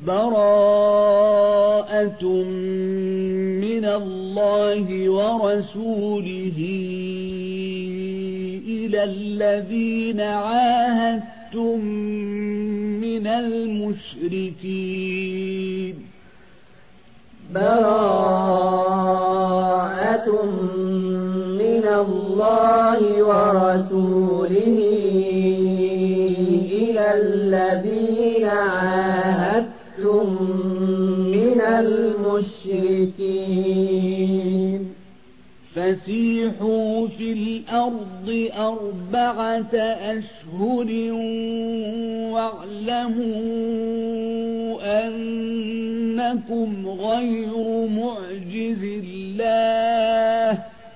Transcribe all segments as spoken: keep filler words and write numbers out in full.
براءة من الله ورسوله إلى الذين عاهدتم من المشركين براءة من الله ورسوله إلى الذين عاهدتم من المشركين فسيحوا في الأرض أربعة أشهر واعلموا أنكم غير معجز الله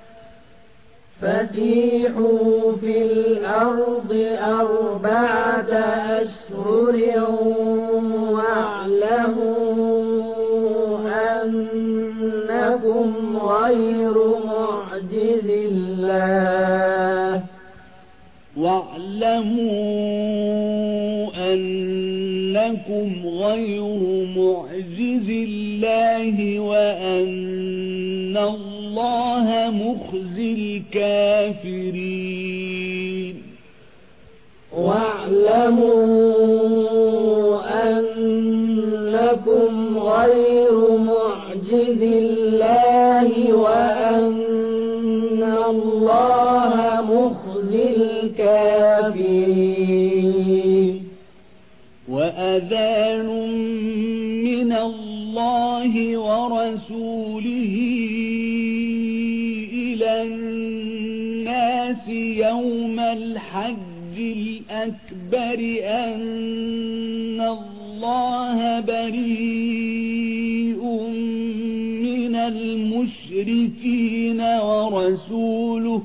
فسيحوا في الأرض أربعة أشهر واعلموا أنكم غير معجز الله واعلموا أنكم غير معجز الله وأن الله مخزي الكافرين واعلموا أنكم غير معجز الله وأن الله مخزي الكافرين وأذان من الله ورسوله إلى الناس يوم الحج الأكبر أن الله بريء من المشركين ورسوله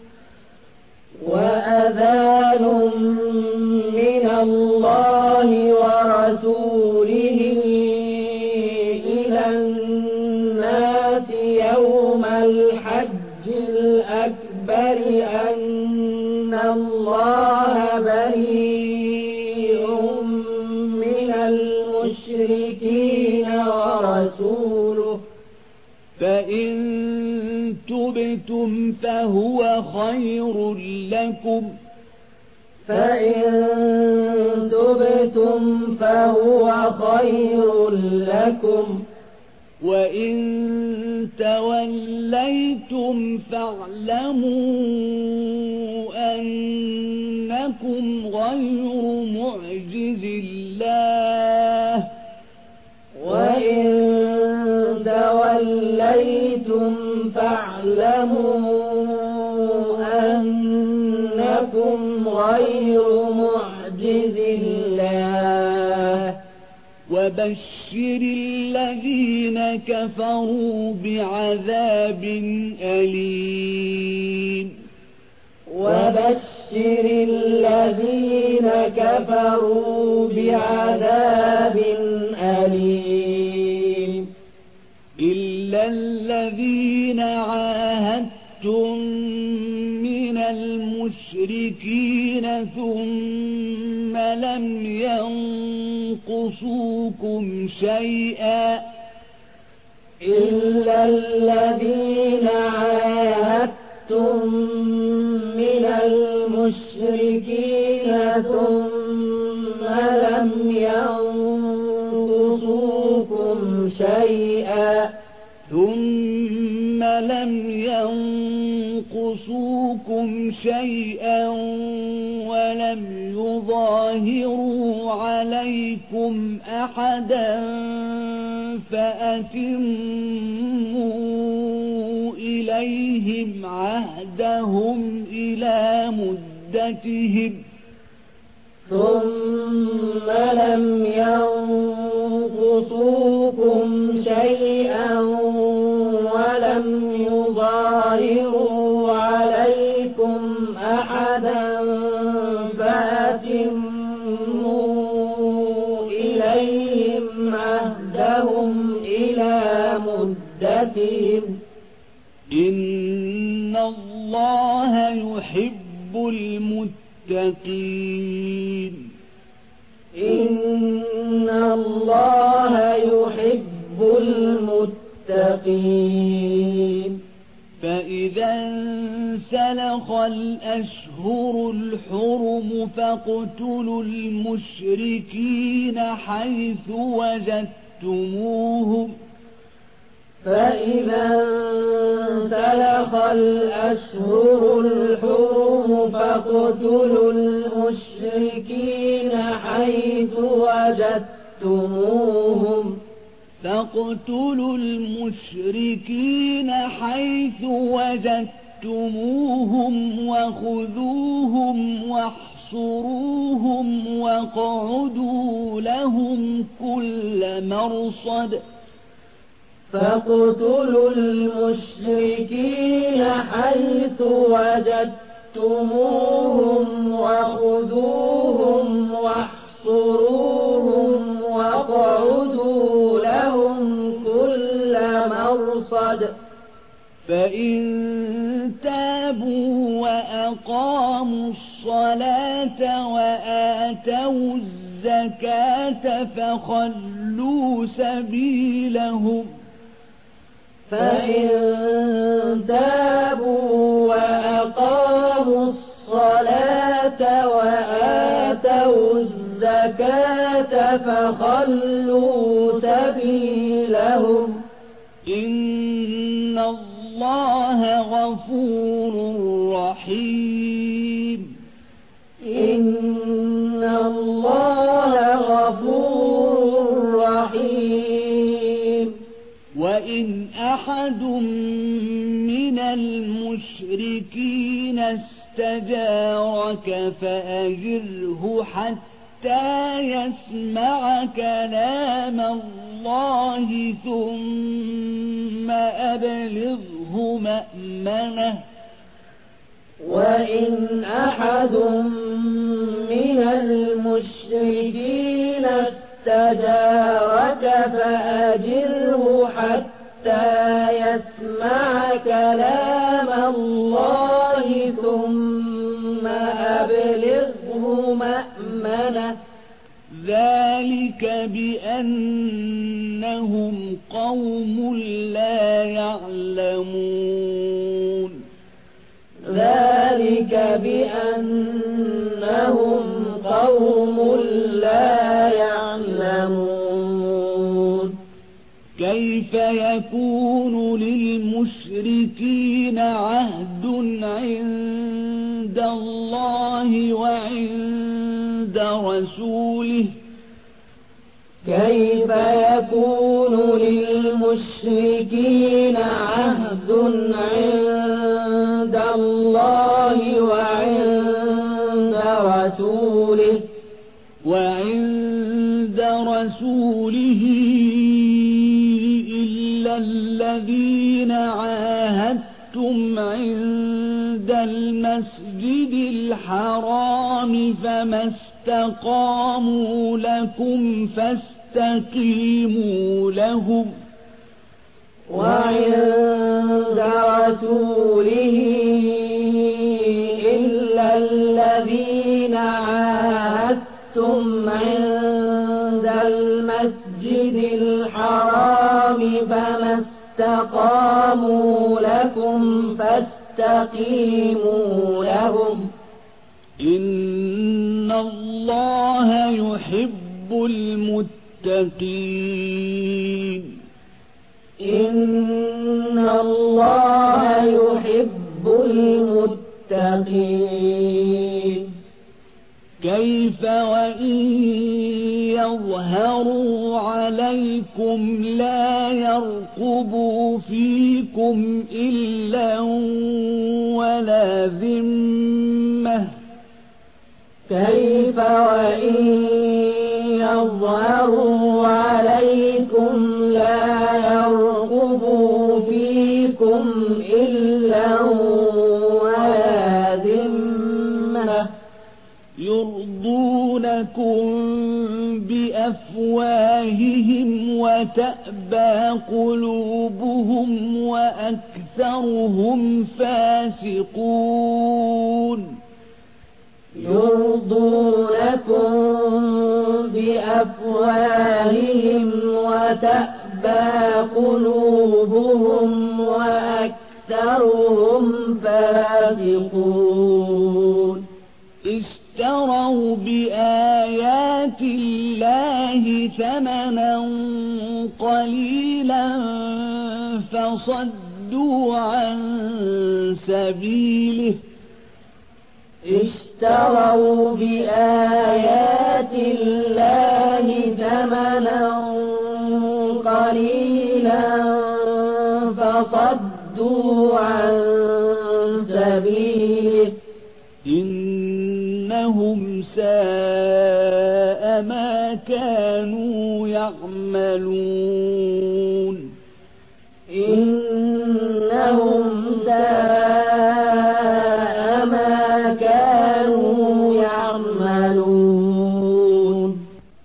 وأذان من الله ورسوله إلى الناس يوم الحج الأكبر أن الله بريء من المشركين ورسوله فإن تبتم فهو خير لكم فإن تبتم فهو خير لكم وإن توليتم فاعلموا أنكم غير معجز الله وإن توليتم فاعلموا أنكم غير معجز الله وبشر الذين كفروا بعذاب أليم وبشر الذين كفروا بعذاب أليم إلا الذين عاهدتم من المشركين ثم لم ينقصوكم شيئا إلا الذين عاهدتم من المشركين ثم لم ينقصوكم شيئا ثم لم ينقصوكم شيئا ولم يظاهروا عليكم أحدا فأتموا إليهم عهدهم إلى مدتهم ثم لم ينقصوكم شيئا ولم يظاهروا عليكم أحدا فأتموا إليهم عهدهم إلى مدتهم إن الله يحب المتقين إن الله يحب المتقين. فإذا انسلخ الأشهر الحرم فاقتلوا المشركين حيث وجدتموهم فإذا انسلخ الأشهر الحرم فاقتلوا المشركين حيث وجدتموهم فاقتلوا المشركين حيث وجدتموهم وخذوهم واحصروهم واقعدوا لهم كل مرصد فاقتلوا المشركين حيث وجدتموهم وخذوهم واحصروهم واقعدوا لهم كل مرصد. فإن تابوا وأقاموا الصلاة وآتوا الزكاة فخلوا سبيلهم فإن تابوا وأقاموا الصلاة وآتوا الزكاة فخلوا سبيلهم إن الله غفور رحيم. إن الله غفور رحيم. وإن أحد من المشركين استجارك فأجره حتى يسمع كلام الله ثم أبلغه مأمنه. وإن أحد من المشركين استجارك فأجره حتى يسمع كلام الله ثم أبلغه مأمنه. ذلك بأنهم قوم لا يعلمون. ذلك بأنهم قوم لا يعلمون. كيف يكون للمشركين عهد عند الله وعند رسوله كيف يكون للمشركين عهد عند الله وعند رسوله وعند رسوله إلا الذين عاهدتم عند المسجد الحرام فما استقاموا لكم فاستقيموا لهم وعند رسوله إلا الذين عاهدتم عند المسجد الحرام فما استقاموا لكم فاستقيموا لهم إن الله يحب المتقين. إن الله يحب المتقين. كيف وإن يظهروا عليكم لا يرقبوا فيكم إلا ولا ذمة كيف وإن يظهروا عليكم لا يرقبوا فيكم إلا ولا ذمة يرضونكم بأفواههم وتأبى قلوبهم وأكثرهم فاسقون. يرضونكم بأفواههم وتأبى قلوبهم وأكثرهم فاسقون اشتروا بآيات الله ثمنا قليلا فصدوا عن سبيله اشتروا بآيات الله ثمنا قليلا فصدوا عن سبيله إنهم ساء ما كانوا يعملون إنهم ساء ما كانوا يعملون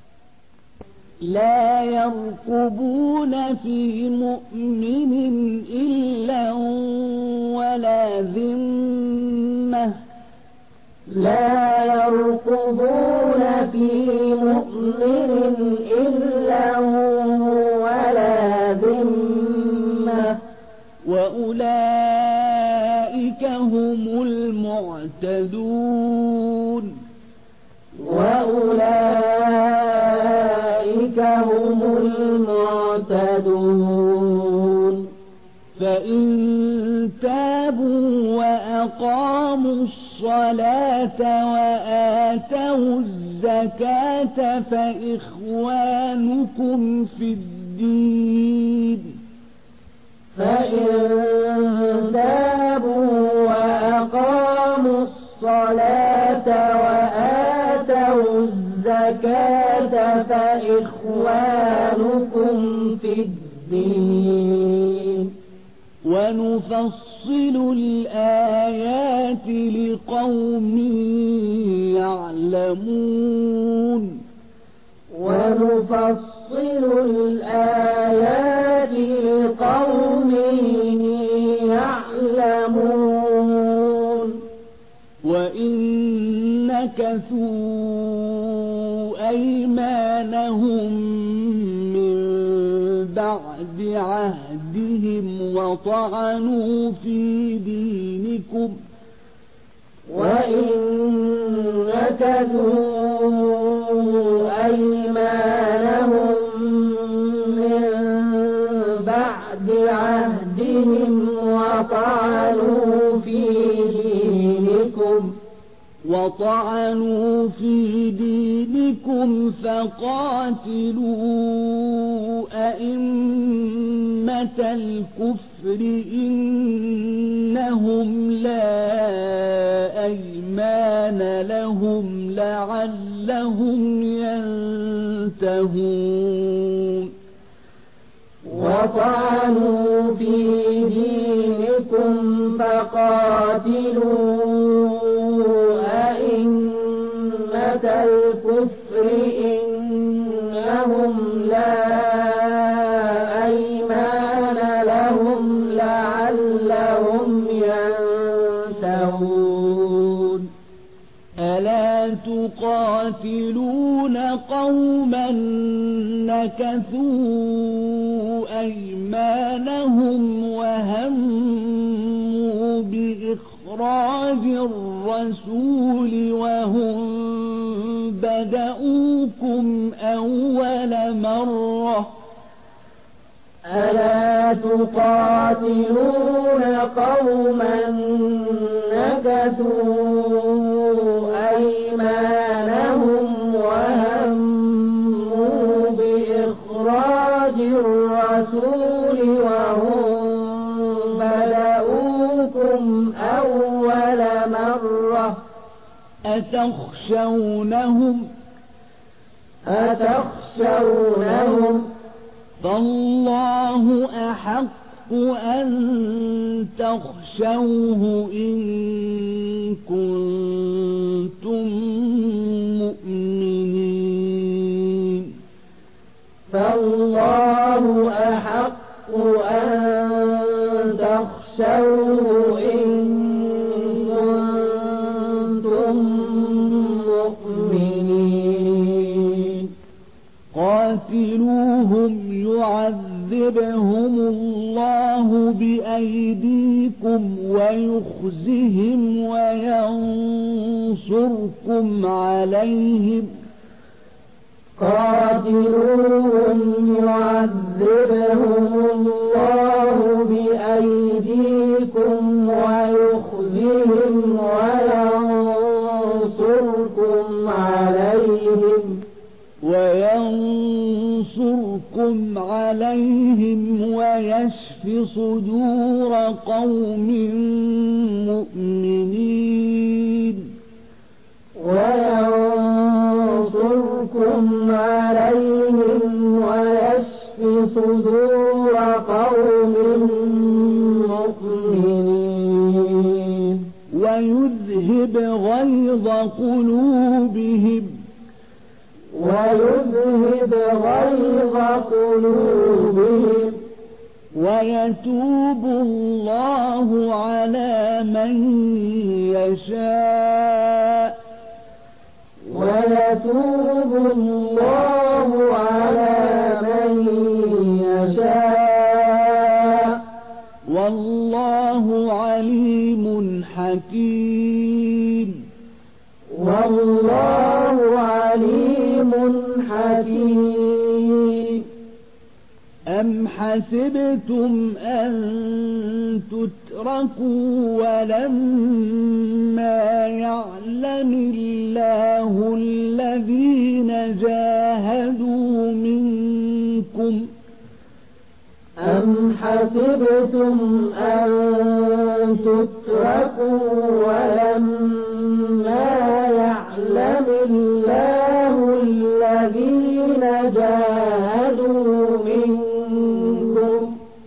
لا يرقبون في مؤمن إلا ولا ذمة لا يرقبون في مؤمن إلا ولا ذمة وأولئك هم المعتدون وأولئك هم المعتدون فإن تابوا وأقاموا الصلاة وآتوا الزكاة فإخوانكم في الدين فإن تابوا وأقاموا الصلاة وآتوا الزكاة فإخوانكم في الدين ونفصل الآيات لقوم يعلمون ونفصل الآيات لقوم يعلمون وإن نكثوا أيمانهم من بعد عهدهم وطعنوا في دينكم وإن نكثوا أيمانهم من بعد عهدهم وطعنوا في دينكم وطعنوا في دينكم فقاتلوا أئمة الكفر إنهم لا أيمان لهم لعلهم ينتهون وطعنوا في دينكم فقاتلوا أئمة الكفر إنهم لا أيمان لهم لعلهم ينتهون ألا تقاتلون قوما نكثوا أيمانهم وهموا بإخراج الرسول وهم بدؤوكم أول مرة ألا تقاتلون قوما نكثوا أيمانهم وهموا بإخراج الرسول وهم بدؤوكم أول مرة أتخشونهم أتخشونهم فالله أحق أن تخشوه إن كنتم مؤمنين فالله أحق أن تخشوه إن كنتم مؤمنين يخزهم وينصركم عليهم قاتلوهم يعذبهم الله بأيديكم ويخزهم وينصركم عليهم وينصركم عليهم ويشف صدور قوم مؤمنين وينصركم عليهم ويشف صدور قوم مؤمنين ويذهب غيظ قلوبهم ويذهب غيظ قلوبهم ويتوب الله على من يشاء ويتوب الله على من يشاء والله عليم حكيم والله عليم حكيم أم حسبتم أن تتركوا ولما يعلم الله الذين جاهدوا منكم أم حسبتم أن تتركوا ولما يعلم الله الذين جاهدوا منكم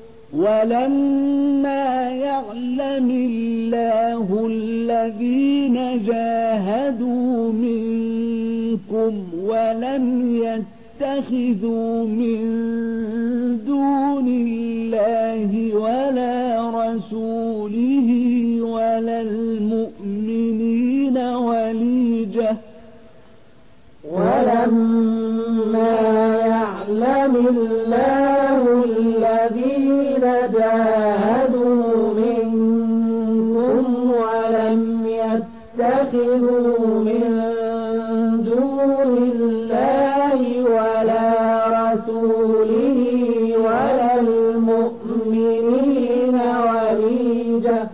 ولما يعلم الله الذين جاهدوا منكم ولم يتخذوا من دون الله ولا رسوله ولا المؤمنين وليجة ولما يعلم الله الذين جاهدوا منكم ولم يتخذوا من دون الله ولا رسوله ولا المؤمنين وليجة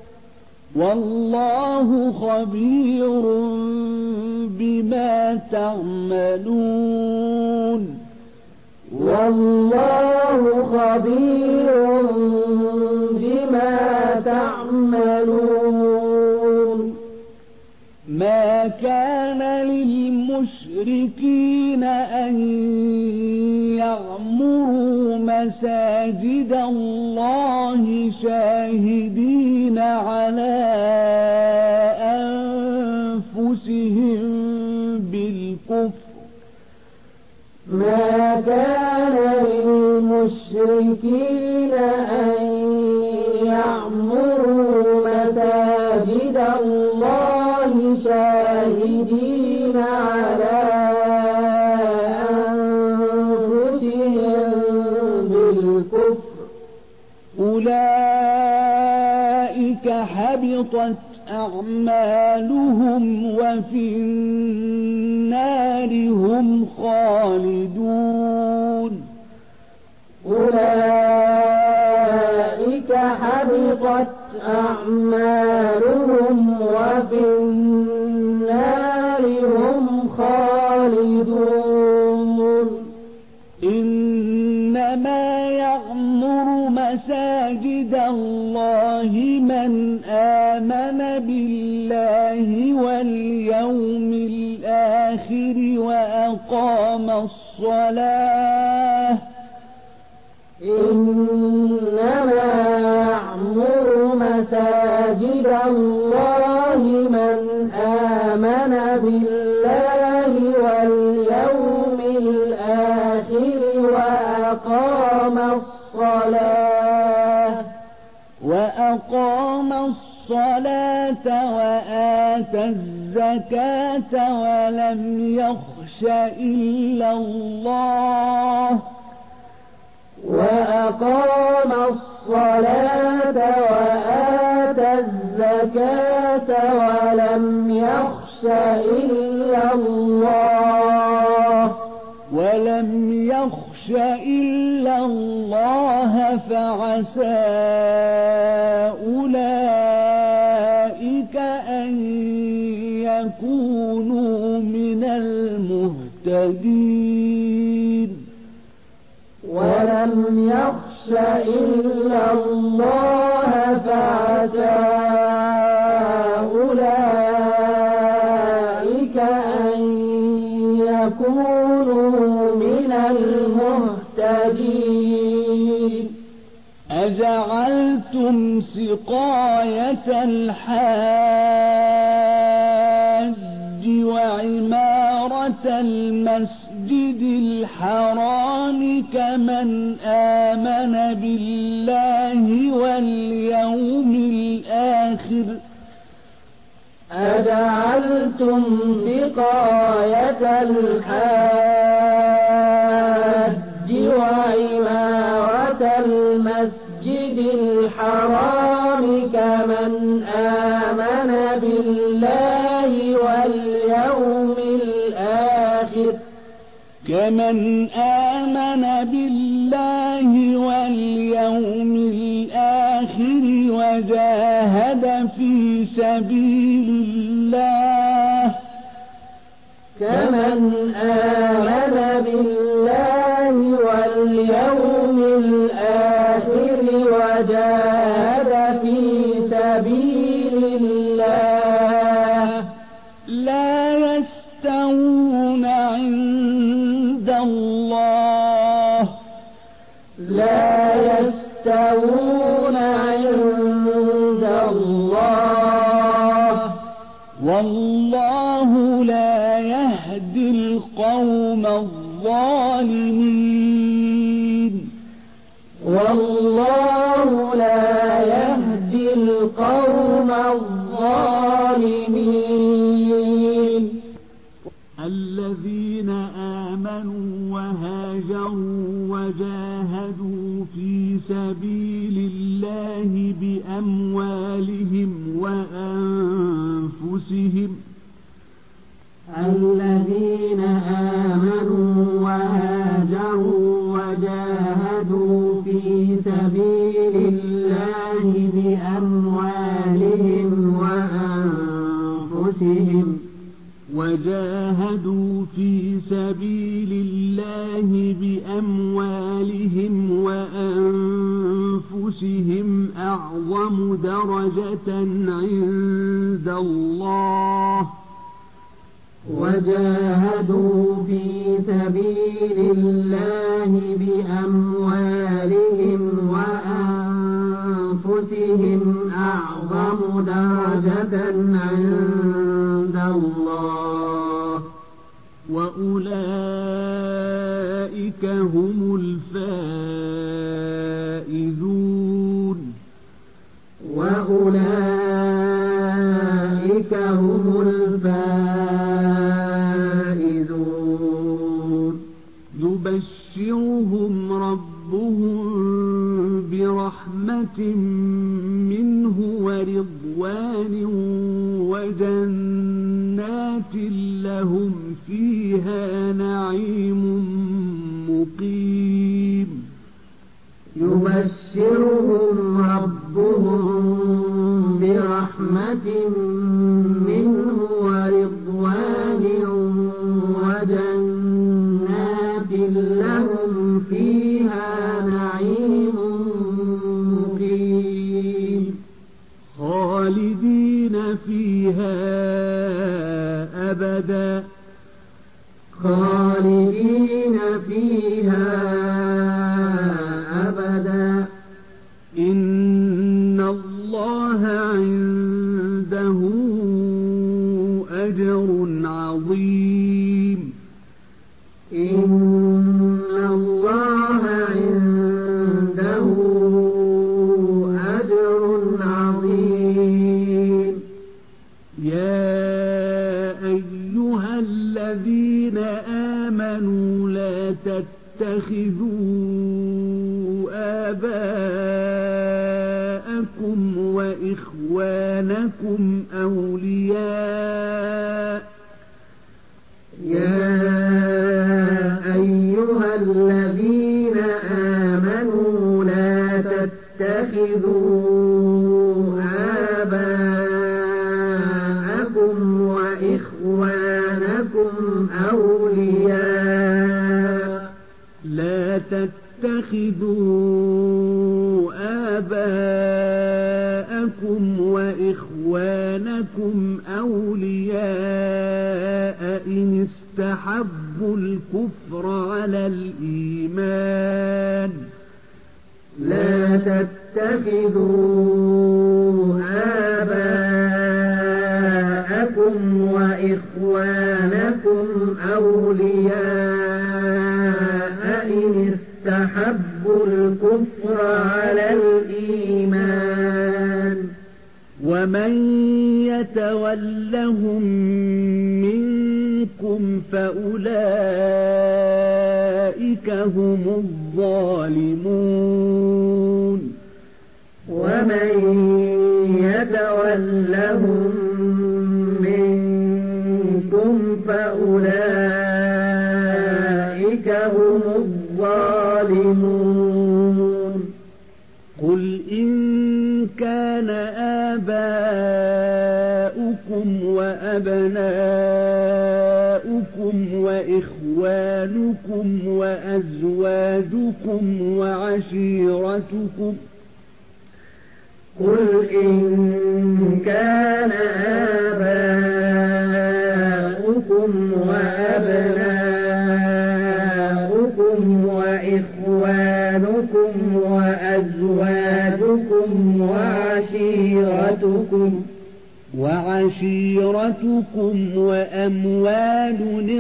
والله خبير بما تعملون والله خبير بما تعملون ما كان للمشركين أن يعمروا مساجد الله شاهدين على أنفسهم بالكفر ما كان للمشركين أن يعمروا مساجد الله شاهدين على أنفسهم بالكفر أولئك حبطت أعمالهم وفي النار هم خالدون أولئك حبطت أعمالهم وفي النار هم خالدون إنما يعمر مساجد الله من آمن بالله واليوم الآخر وأقام الصلاة إنما يعمر مساجد الله من آمن بالله واليوم الآخر وأقام الصلاة وأقام الصلاة وآتى الزكاة ولم يخش إلا الله وأقام الصلاة وآتى الزكاة الزكاة ولم يخش إلا الله ولم يخش إلا الله فعسى أولئك أن يكونوا من المهتدين ولم يخش إلا الله فعسى أولئك أن يكونوا من المهتدين أجعلتم سقاية الحاج وعمارة المسجد الحرام كمن آمن بالله واليوم الآخر أجعلتم سقاية الحاج وعمارة المسجد الحرام كمن آمن بالله واليوم الآخر كمن آمن بالله واليوم الآخر وجاهد في سبيل الله كمن آمن بالله واليوم الآخر وجاهد في سبيل الله لا يستوون عند الله لا يستوون عند الله والله لا يهدي القوم الظالمين والله لا يهدي القوم الظالمين الذين آمنوا وهاجروا وجاهدوا في سبيل الله بأموالهم وأنفسهم الذين آمنوا وهاجروا وجاهدوا في سبيل الله بأموالهم وأنفسهم وجاهدوا في سبيل الله بأموالهم وأنفسهم أعظم درجة عند الله وجاهدوا في سبيل الله بأموالهم وأنفسهم أعظم درجة عند الله وأولئك هم الفائزون وأولئك هم الفائزون يبشرهم ربهم برحمة منه ورضوان وجنات لهم فيها نعيم مقيم يبشرهم ربهم برحمة منه ورضوان وجنات لهم فيها نعيم مقيم خالدين فيها أبدا خالدين فيها أبدا إن الله عنده أجر عظيم إن الله عنده أجر عظيم يا أيها الذين آمنوا لا تتخذوا آباءكم وإخوانكم وإخوانكم أولياء يا أيها الذين آمنوا لا تتخذوا آباءكم وإخوانكم أولياء لا تتخذوا آباءكم وإخوانكم أولياء إن استحبوا الكفر على الإيمان لا تتخذوا آباءكم وإخوانكم أولياء إن استحبوا الكفر على الإيمان ومن يتولهم منكم فأولئك هم الظالمون ومن يتولهم منكم فأولئك هم الظالمون قل إن كان آباؤكم وأبناؤكم وإخوانكم وأزواجكم وعشيرتكم قل إن كان آباؤكم وأبناؤكم وإخوانكم وأزواجكم وعشيرتكم وعشيرتكم وأموال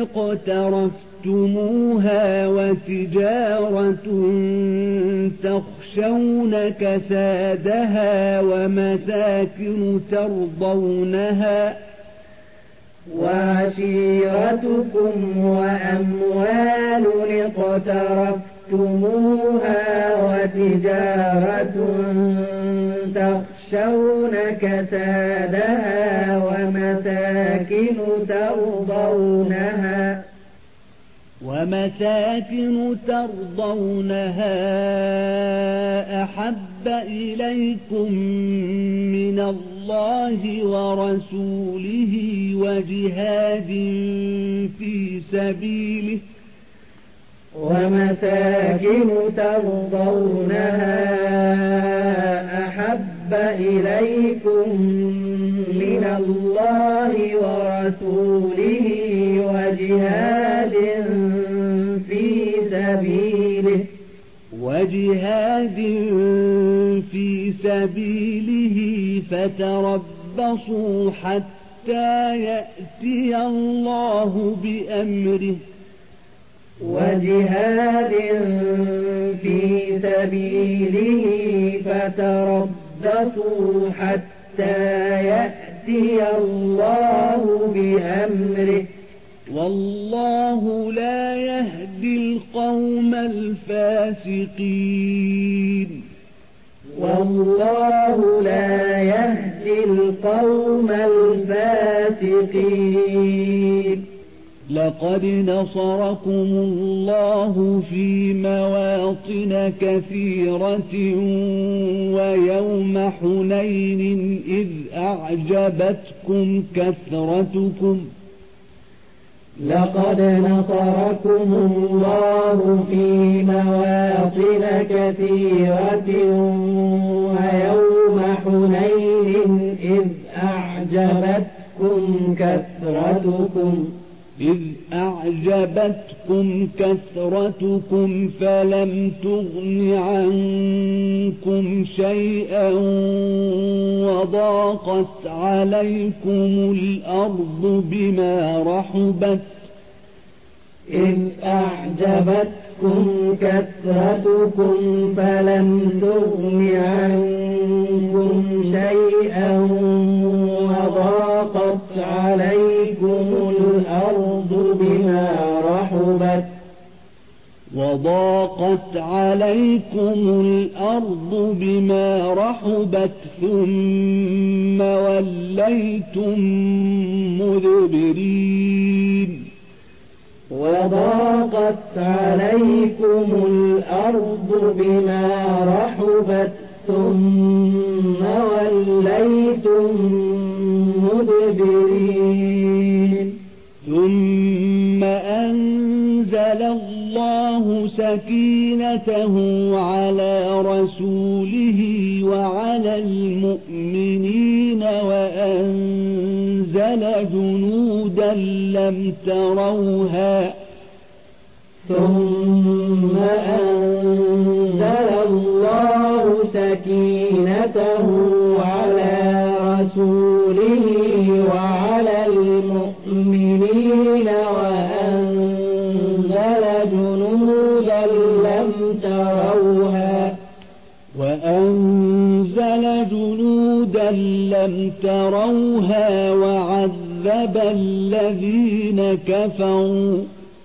اقترفتموها وتجارة تخشون كسادها ومساكن ترضونها وعشيرتكم وأموال اقترفتموها وتجارة تخشون كسادها ومساكن ترضونها ومساكن ترضونها أحب إليكم من الله ورسوله وجهاد في سبيله ومساكن ترضونها أحب إليكم من الله ورسوله وجهاد في سبيله وجهاد في سبيله فتربصوا حتى يأتي الله بأمره وجهاد في سبيله فتربصوا حتى يأتي الله بأمره والله لا يهدي القوم الفاسقين والله لا يهدي القوم الفاسقين لقد نصركم الله في مواطن كثيرة ويوم حنين إذ أعجبتكم كثرتكم لقد نصركم الله في مواطن كثيرة ويوم حنين إذ أعجبتكم كثرتكم إذ أعجبتكم كثرتكم فلم تغن عنكم شيئا وضاقت عليكم الأرض بما رحبت إذ أعجبتكم كثرتكم فلم تغن عنكم شيئا وضاقت عليكم الأرض بما رحبت وضاقت عليكم الأرض بما رحبت ثم وليتم مدبرين وضاقت عليكم الأرض بما رحبت ثم وليتم مدبرين ثم أنزل الله سكينته على رسوله وعلى المؤمنين وأنزل جنودا لم تروها ثم أنزل الله سكينته على رسوله وعلى المؤمنين وأنزل جنودا لم تروها وأنزل جنودا لم تروها وعذب الذين كفروا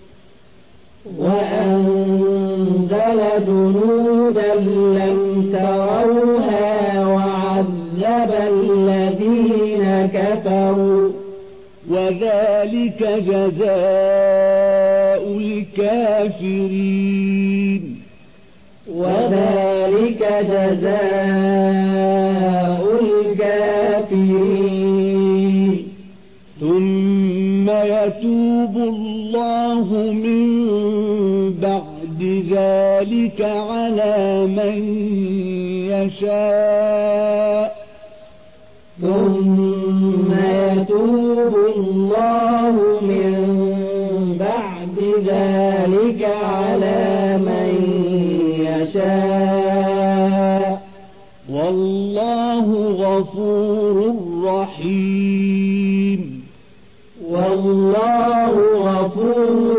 وأنزل جنودا لم تروها وعذب الذين كفروا وذلك جزاء الكافرين وذلك جزاء الكافرين ثم يتوب الله من بعد ذلك على من يشاء ثم يتوب الله من بعد ذلك على من يشاء والله غفور رحيم والله غفور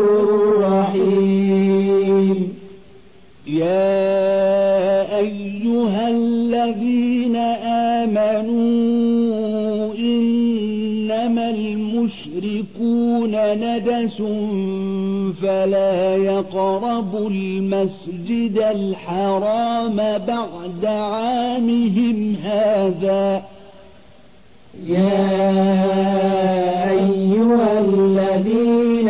رحيم يا أيها الذين آمنوا إنما المشركون نجس فلا يقربوا المسجد الحرام بعد عامهم هذا يا أيها الذين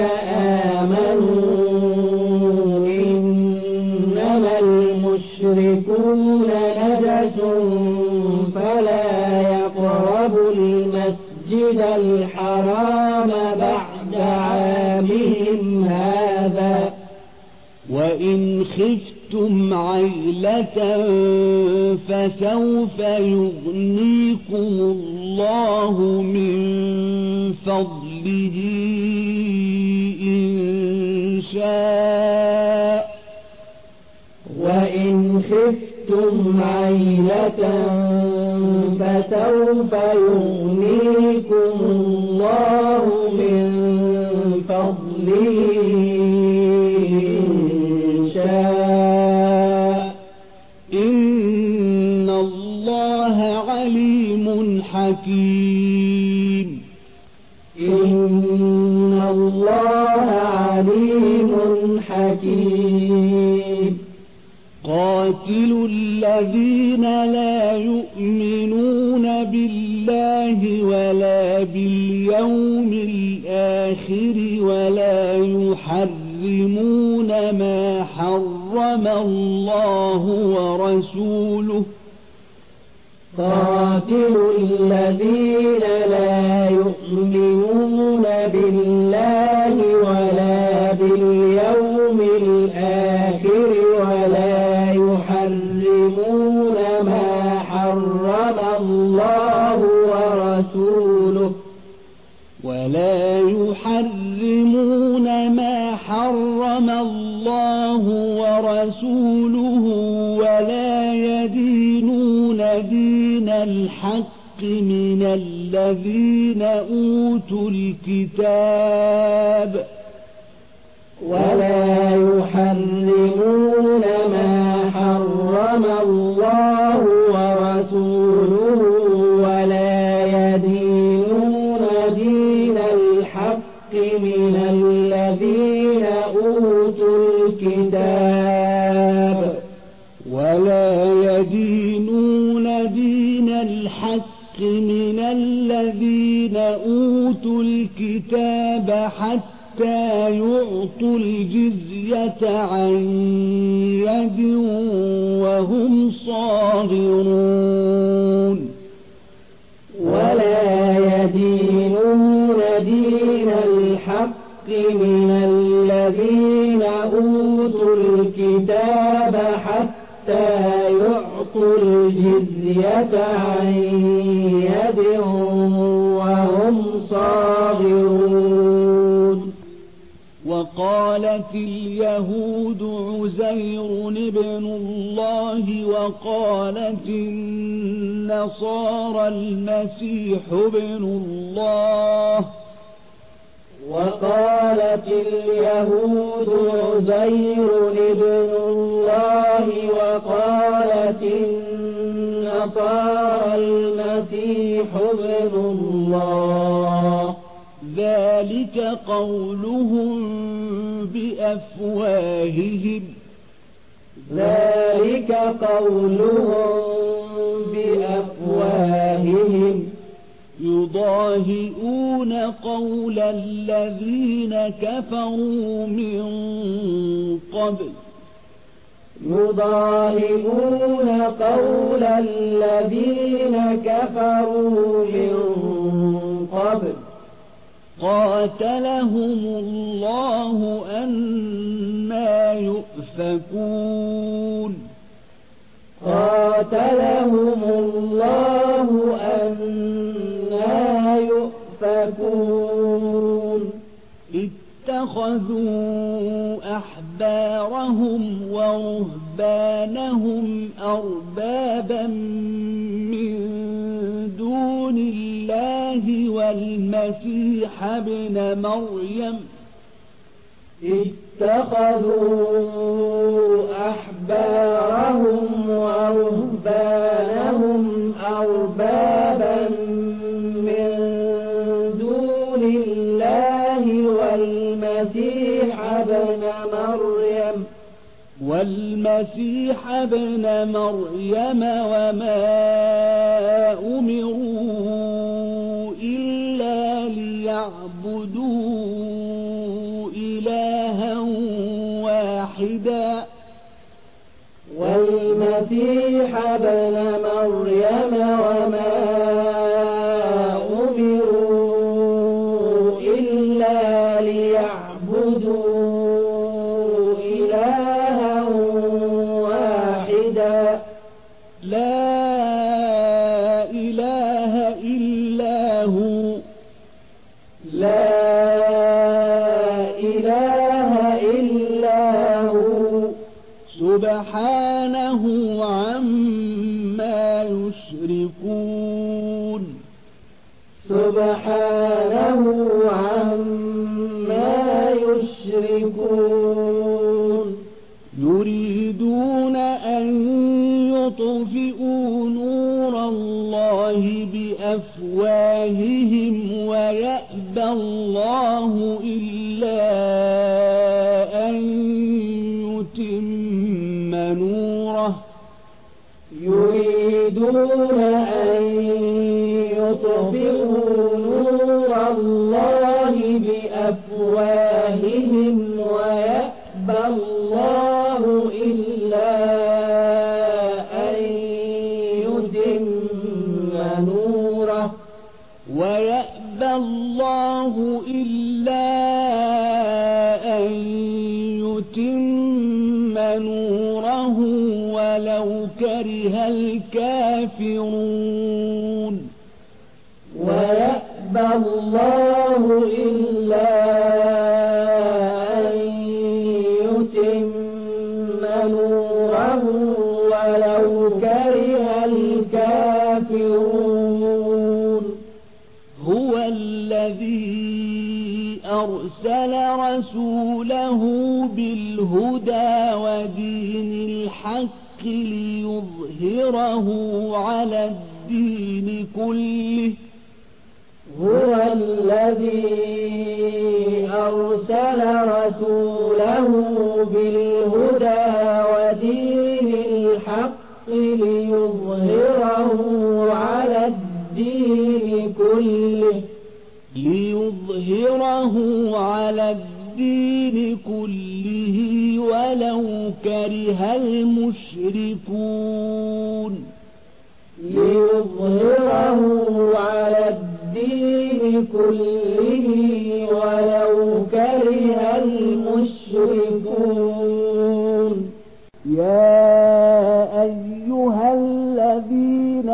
آمنوا إنما المشركون نجس فلا يقربوا المسجد الحرام بعد عامهم هذا وإن خفتم عيلة فسوف يغنيكم الله من فضله إن شاء وإن خفتم عيلة فسوف يغنيكم الله من فضله إن شاء إن الله عليم حكيم إن الله عليم حكيم قاتلوا الذين لا يؤمنون بالله ولا باليوم الآخر ولا يحرمون ما حرم الله ورسوله قاتلوا الذين لا يؤمنون بالله ولا باليوم الآخر ولا يحرمون ما حرم الله ورسوله ولا يحرمون ما حرم الله ورسوله ولا يدينون دين الحق من الذين أوتوا الكتاب ولا يحرمون ما حرم الله ورسوله ولا يدينون دين الحق من الذين أوتوا الكتاب الذين أوتوا الكتاب حتى يعطوا الجزية عن يد وهم صاغرون ولا يدينون دين الحق من الذين أوتوا الكتاب حتى يعطوا الجزية عن يد وهم صاغرون وقالت اليهود عزير ابن الله وقالت النصارى المسيح ابن الله وقالت اليهود عزير ابن الله وقالت النصارى المسيح ابن الله ذلك قولهم بأفواههم ذلك قولهم بأفواههم يضاهئون قول الذين كفروا من قبل يضاهئون قول الذين كفروا من قبل قاتلهم الله أنى يؤفكون قاتلهم الله أنى يؤفكون اتخذوا أحبارهم ورهبانهم أربابا من دون الله والمسيح ابن مريم اتخذوا أحبارهم ورهبانهم أربابا من دون الله والمسيح ابن مريم والمسيح ابن مريم وما أمروا إلا ليعبدوا إلها واحدا والمسيح ابن مريم وما أمروا إلا ليعبدوا إلها واحدا لا إله إلا هو لا إله إلا هو سبحانه عما يشركون سبحانه عما يشركون يريدون أن يطفئوا نور الله بأفواههم ويأبى الله إلا أن يتم نوره يريدون أن يطفئوا نور الله بأفواههم ويأبى الله إلا أن يتم نوره ويأبى الله إلا أن يتم نوره ولو كره الكافرون ويأبى الله إلا أن يتم نوره ولو كره الكافرون هو الذي أرسل رسوله بالهدى ودين الحق ليظهره على الدين كله هو الذي أرسل رسوله بالهدى ودين الحق ليظهره على الدين كله ليظهره على الدين كله ولو كره المشركون ليظهره على الدين كله ولو كره المشركون يا أيها الذين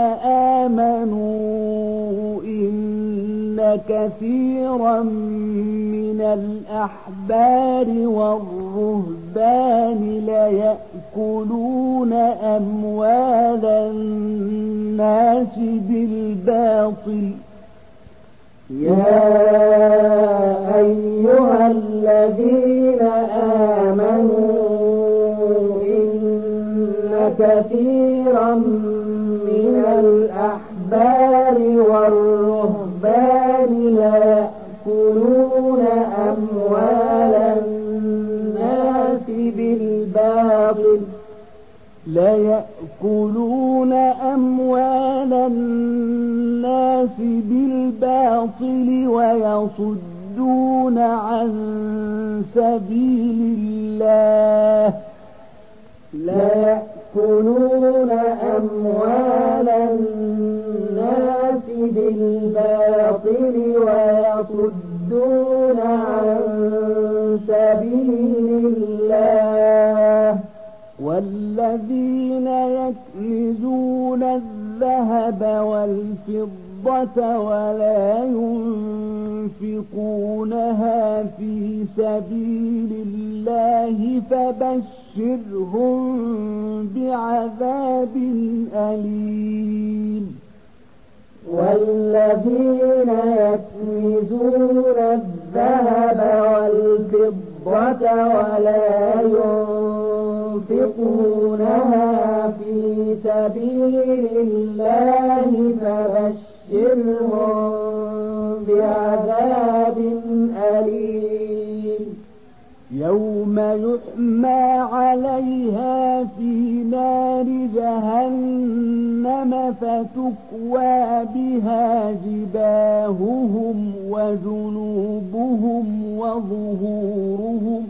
آمنوا إن كثيرا من الأحبار والرهبان ليأكلون أموال الناس بالباطل يا أيها الذين آمنوا إن كثيرا من الأحبار والرهبان ليأكلون أموال الناس بالباطل ليأكلون أموال الناس بالباطل ويصدون عن سبيل الله ليأكلون أموال الناس بالباطل ويصدون عن سبيل الله والذين يكنزون الذهب والفضة ولا ينفقونها في سبيل الله فبشرهم بعذاب أليم والذين يكنزون الذهب والفضة ولا ينفقونها في سبيل الله فبشرهم بعذاب أليم يوم يحمى عليها في نار جهنم فتكوى بها جباههم وجنوبهم وظهورهم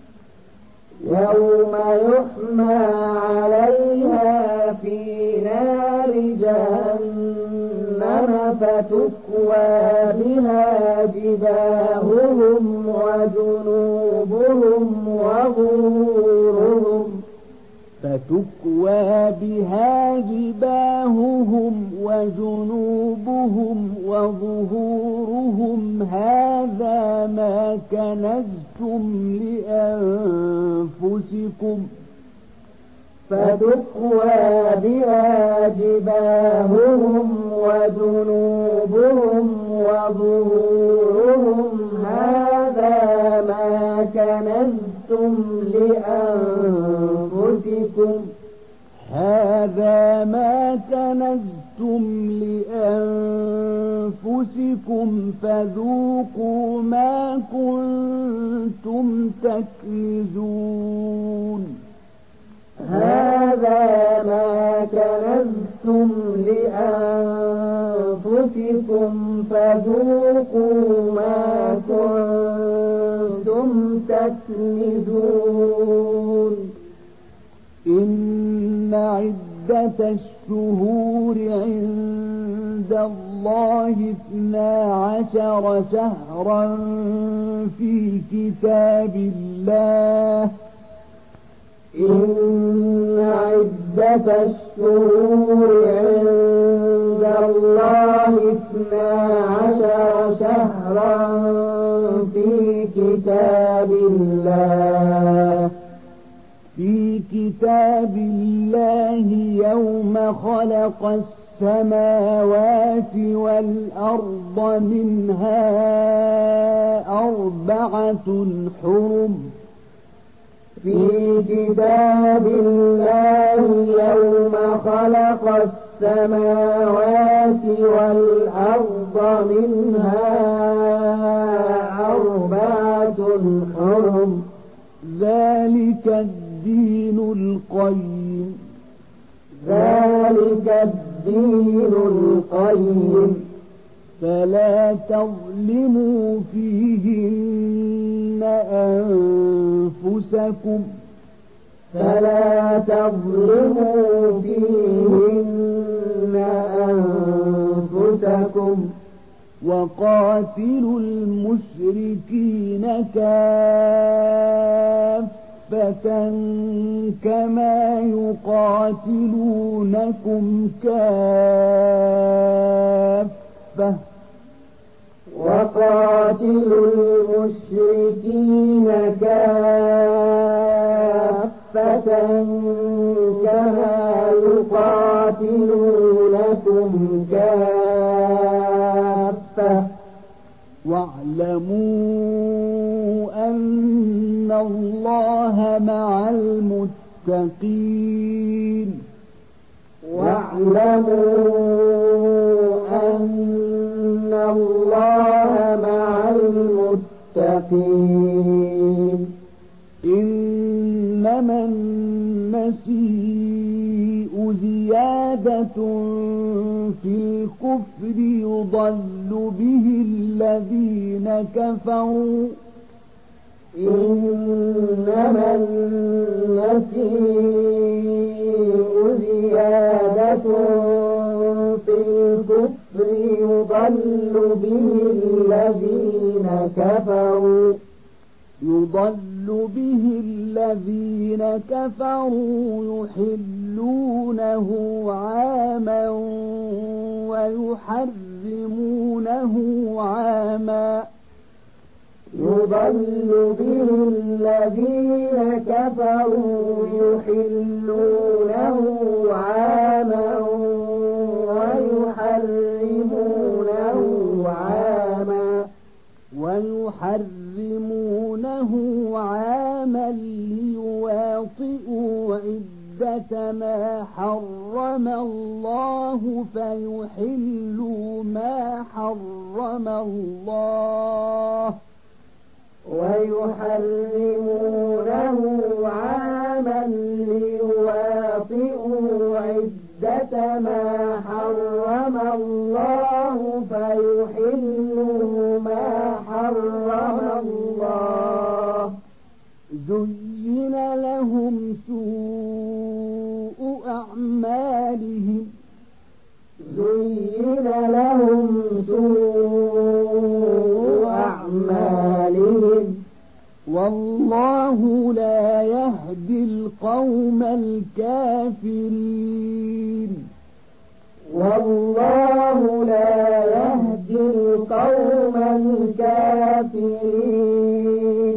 يوم يحمى عليها في نار جهنم فتكوى بها جباههم وجنوبهم وظهورهم فتكوى بها جباههم وجنوبهم وظهورهم هذا ما كنزتم لأنفسكم فتكوى بها جباههم وجنوبهم وظهورهم هذا ما كنزتم لأنفسكم هذا ما كنزتم لأنفسكم فذوقوا ما كنتم تكنزون هذا ما كنزتم لأنفسكم فذوقوا ما كنتم تكنزون إن عدة الشهور عند الله اثنا عشر شهرا في كتاب الله إن عدة الشهور عند الله اثنا عشر شهرا في كتاب الله في كتاب الله يوم خلق السماوات والأرض منها أربعة حرم في كتاب الله يوم خلق السماوات والأرض منها أربعة حرم ذلك الدين القيم ذلك الدين القيم فلا تظلموا فيهن أنفسكم فلا تظلموا فيهن أنفسكم وقاتلوا المشركين كافة كما يقاتلونكم كافة وقاتلوا المشركين كافة كما يقاتلونكم كافة واعلموا أن الله مع المتقين واعلموا أن الله مع المتقين إنما النسيء زيادة في الكفر يضل به الذين كفروا إنما النسيء زيادة في الكفر يضل به الذين كفروا يضل به الذين كفروا يحلونه عاما ويحرمونه عاما يضل به الذين كفروا يحلونه عاما ويحرمونه عاما ويحرمونه عاما ليواطئوا عدة ما حرم الله فيحلوا ما حرم الله ويحرمونه عاما ليواطئوا عدة ما حرم الله فيحلوا ما حرم الله زين لهم سوء أعمالهم زين لهم سوء أعمالهم والله لا يهدي القوم الكافرين والله لا يهدي القوم الكافرين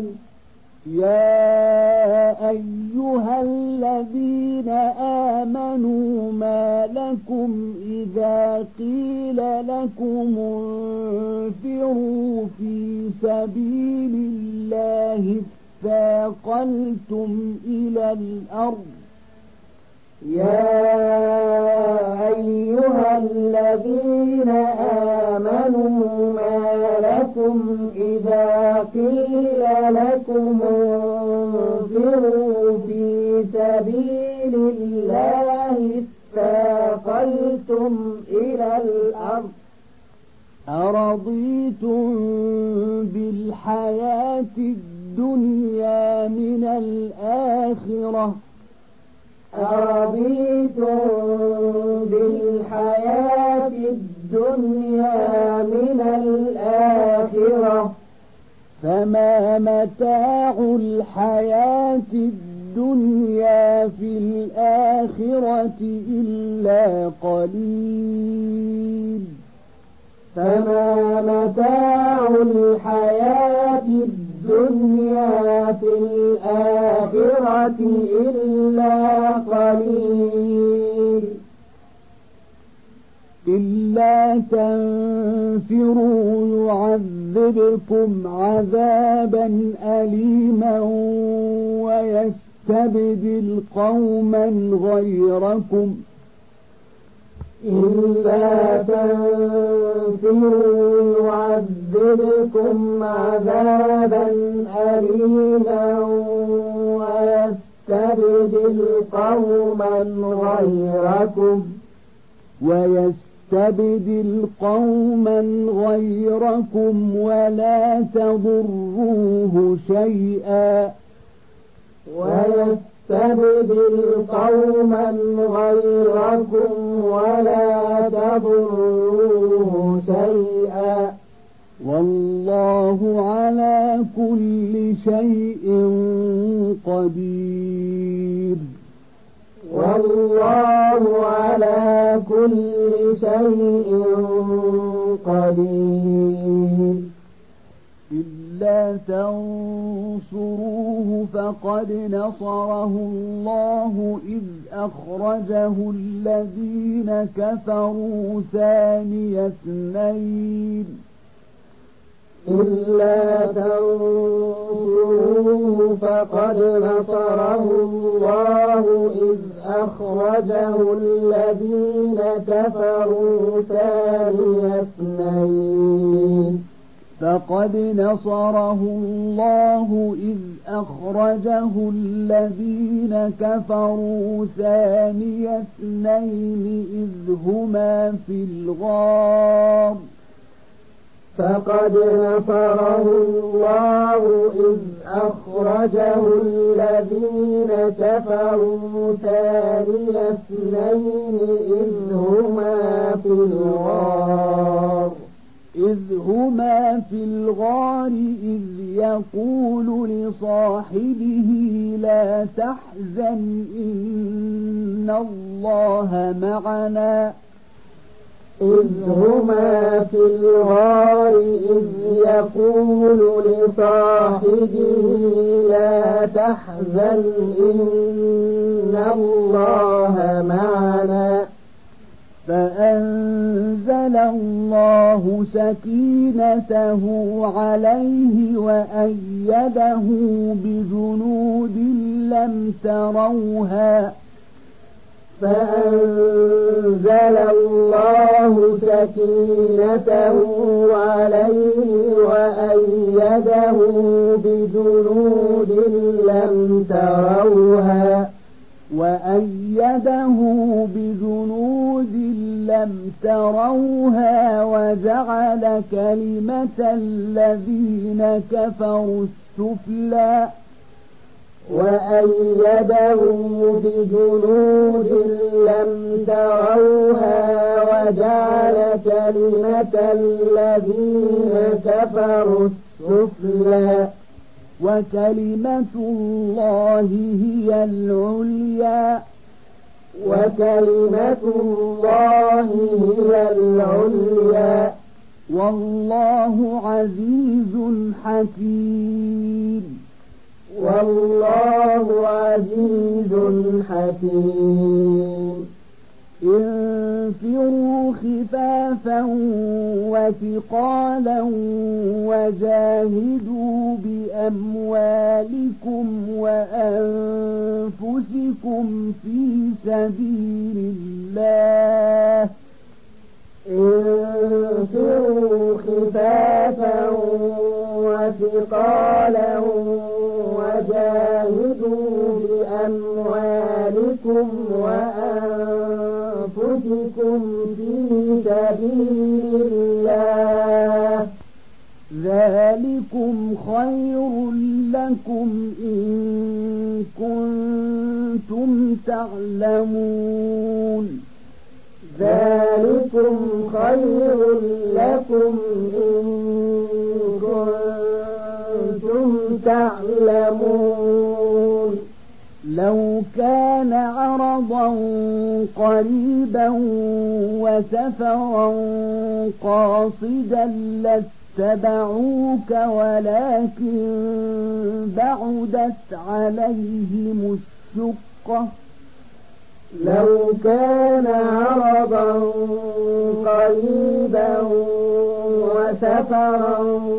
يا أيها الذين آمنوا ما لكم إذا قيل لكم انفروا في سبيل الله اثاقلتم إلى الأرض يا أيها الذين آمنوا ما لكم إذا قيل لكم انفروا في سبيل الله اثاقلتم إلى الأرض أرضيتم بالحياة الدنيا من الآخرة أرضيتم بالحياة الدنيا من الآخرة فما متاع الحياة الدنيا في الآخرة إلا قليل فما متاع الحياة الدنيا في الآخرة إلا قليل إلا تنفروا يعذبكم عذابا أليما ويستبدل قوما غيركم إلا تنفروا يعذبكم عذابا أليما ويستبدل قوما غيركم ويستبدل ويستبدل قوما غيركم ولا تضروه شيئا ويستبدل قوما غيركم ولا تضروه شيئا والله على كل شيء قدير والله على كل شيء قدير إلا تنصروه فقد نصره الله إذ أخرجه الذين كفروا ثاني اثنين إلا تنصروه فقد نصره الله إذ أخرجه الذين كفروا ثاني اثنين فقد نصره الله إذ أخرجه الذين كفروا ثاني اثنين إذ هما في الغار فقد نصره الله إذ أخرجه الذين كفروا ثاني اثنين إذ هما في الغار إذ هما في الغار إذ يقول لصاحبه لا تحزن إن الله معنا إذ هما في الغار إذ يقول لصاحبه لا تحزن إن الله معنا فأنزل الله سكينته عليه وأيده بجنود لم تروها فأنزل الله سكينته عليه وأيده بجنود لم تروها وأيده بجنود لم تروها وجعل كلمة الذين كفروا السفلى وأيده بجنود لم تروها وجعل كلمة الذين كفروا السفلى وكلمة الله هي العليا وكلمة الله هي العليا والله عزيز حكيم والله عزيز حكيم انفروا خفافا وثقالا وجاهدوا بأموالكم وأنفسكم في سبيل الله انفروا خفافا وثقالا وجاهدوا بأموالكم وأنفسكم في سبيل الله ذلكم خير لكم إن كنتم تعلمون ذلكم خير لكم إن كنتم تعلمون لو كان عرضا قريبا وسفرا قاصدا لاتبعوك ولكن بعدت عليهم الشقة لو كان عرضا قريبا وسفرا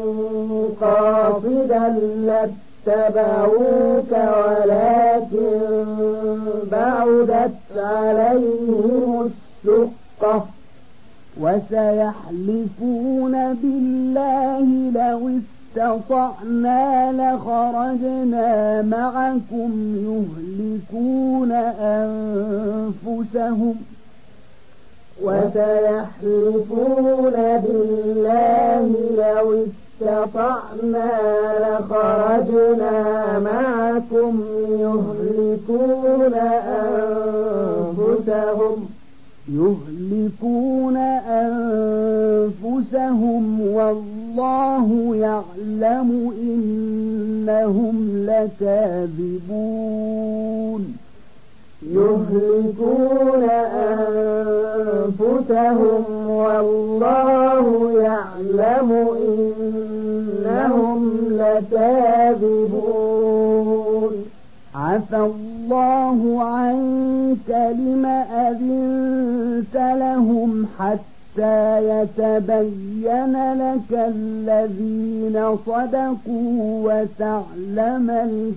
قاصدا لاتبعوك ولكن بعدت عليهم الشقة وسيحلفون بالله لو استطعنا لخرجنا معكم يهلكون أنفسهم وسيحلفون بالله لو استطعنا لخرجنا معكم يهلكون أنفسهم يهلكون أنفسهم والله يعلم إنهم لكاذبون يهلكون أنفسهم والله يعلم إنهم لكاذبون عفى الله عنك لم أذنت لهم حتى يتبين لك الذين صدقوا وتعلم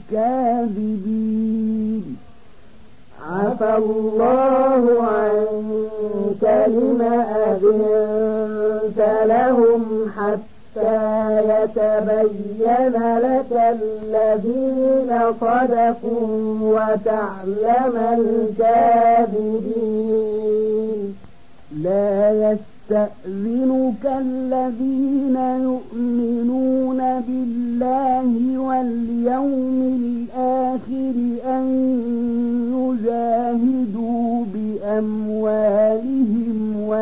الكاذبين عفى الله عنك لم أذنت لهم حتى يتبين لك الذين صدقوا وتعلم الكاذبين لا يستأذنك الذين يؤمنون بالله واليوم الآخر أن يجاهدوا بأموالهم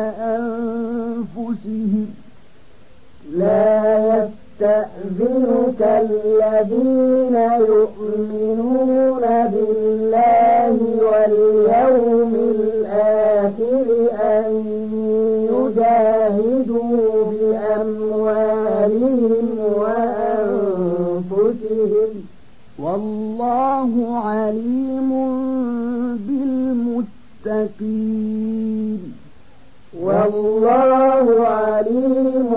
وأنفسهم لا يستأذنك الذين يؤمنون بالله واليوم الآخر أن يجاهدوا بأموالهم وأنفسهم والله عليم بالمتقين والله عليم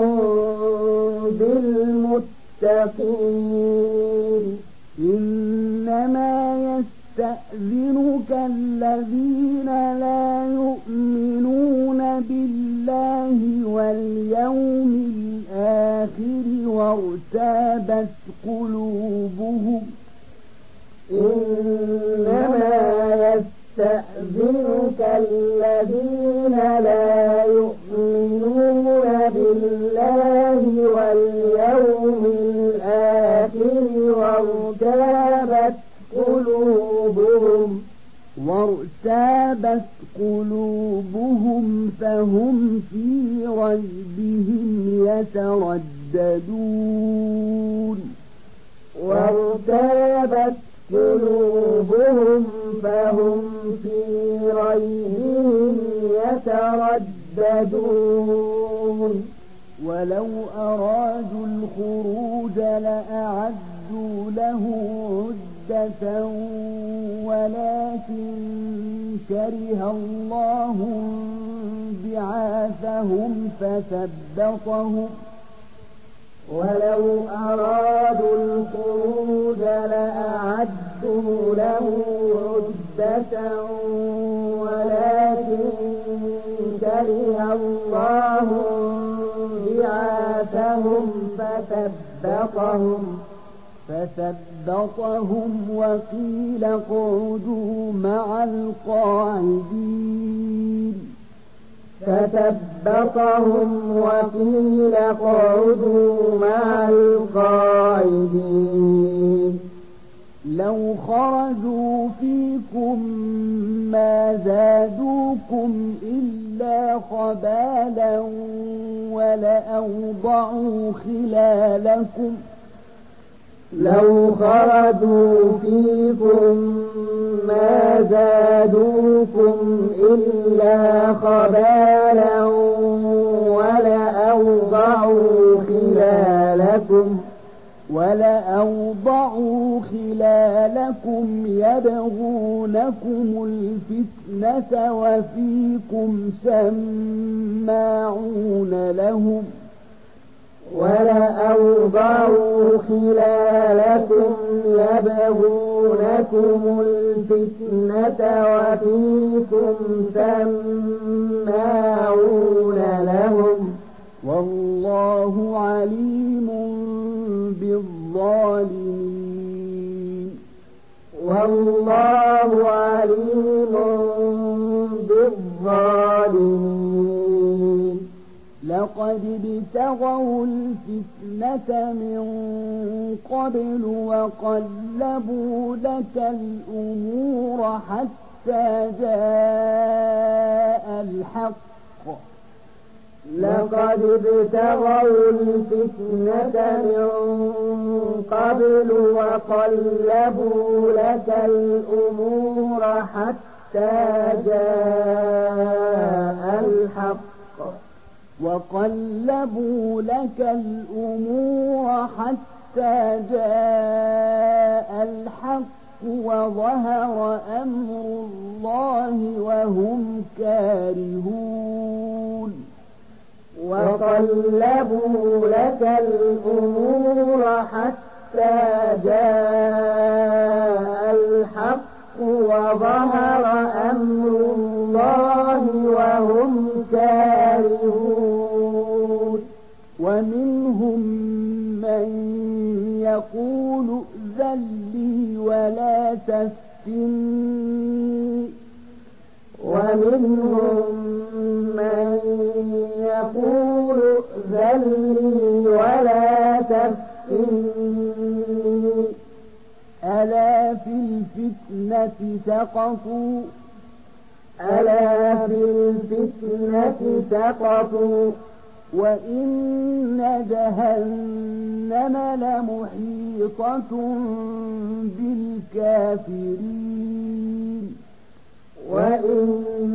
بالمتقين إنما يستأذنك الذين لا يؤمنون بالله واليوم الآخر وارتابت قلوبهم إنما يستأذنك الذين لا يؤمنون بالله واليوم الآخر وارتابت قلوبهم وارتابت قلوبهم فهم في ريبهم يترددون وارتابت قلوبهم فهم في ريبهم يترددون ولو أرادوا الخروج لأعدوا له عدة ولكن كره الله بعاثهم فثبطهم ولو أرادوا الخروج لأعدوا له عدة ولكن كره الله بعاثهم فثبطهم فثبطهم وقيل اقعدوا مع القاعدين فثبطهم وقيل اقعدوا مع القاعدين لو خرجوا فيكم ما زادوكم إلا خبالا ولأوضعوا خلالكم لو خرجوا فيكم ما زادوكم إلا خبالا ولأوضعوا خلالكم ولأوضعوا خلالكم يبغونكم الفتنة وفيكم سماعون لهم ولأوضعوا خلالكم يبغونكم الفتنة وفيكم سماعون لهم والله عليم بالظالمين والله عليم بالظالمين لقد ابتغوا الفتنة من قبل وقلبوا لك الأمور حتى جاء الحق لقد ابتغوا الفتنة من قبل وقلبوا لك الأمور حتى جاء الحق وقلبوا لك الأمور حتى جاء الحق وظهر أمر الله وهم كارهون وقلبوا لك الأمور حتى جاء الحق وظهر أمر الله وهم كارهون ومنهم من يقول ائذن لي ولا تفتني ومنهم من يقول ائذن لي ولا تفتني ألا في الفتنة سقطوا ألا في الفتنة سقطوا وإن جهنم لمحيطة بالكافرين وإن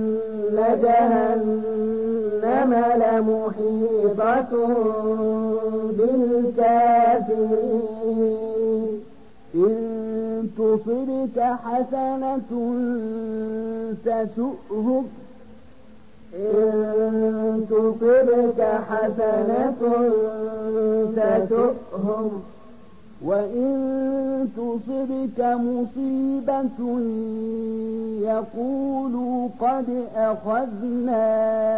جهنم لمحيطة بالكافرين إن تصبك حسنة تسؤهم إن تصبك حسنة تسؤهم وإن تصبك مصيبة يقولوا قد أخذنا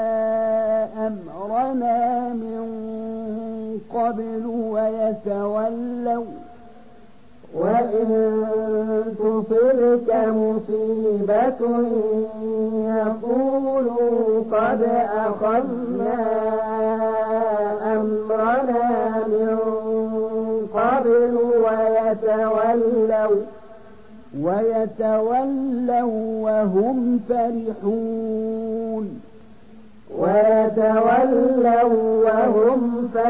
أمرنا من قبل ويتولوا وإن تصبك مصيبة يقولوا قد أخذنا أمرنا من قبل ويتولوا ويتولوا وهم فرحون ويتولوا وهم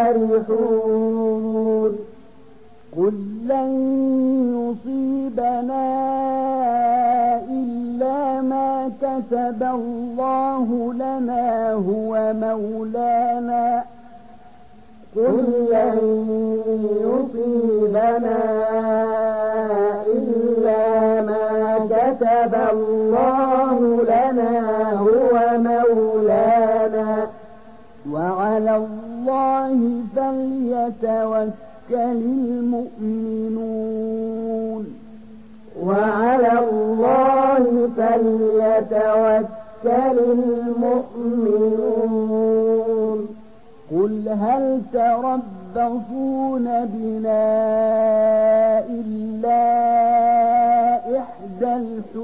فرحون قل لن يصيبنا إلا ما كتب الله لنا هو مولانا قل لن يصيبنا إلا ما كتب الله لنا هو مولانا وعلى الله فليتوكل المؤمنون وعلى الله فليتوكل المؤمنون قل هل تربصون بنا إلا إحدى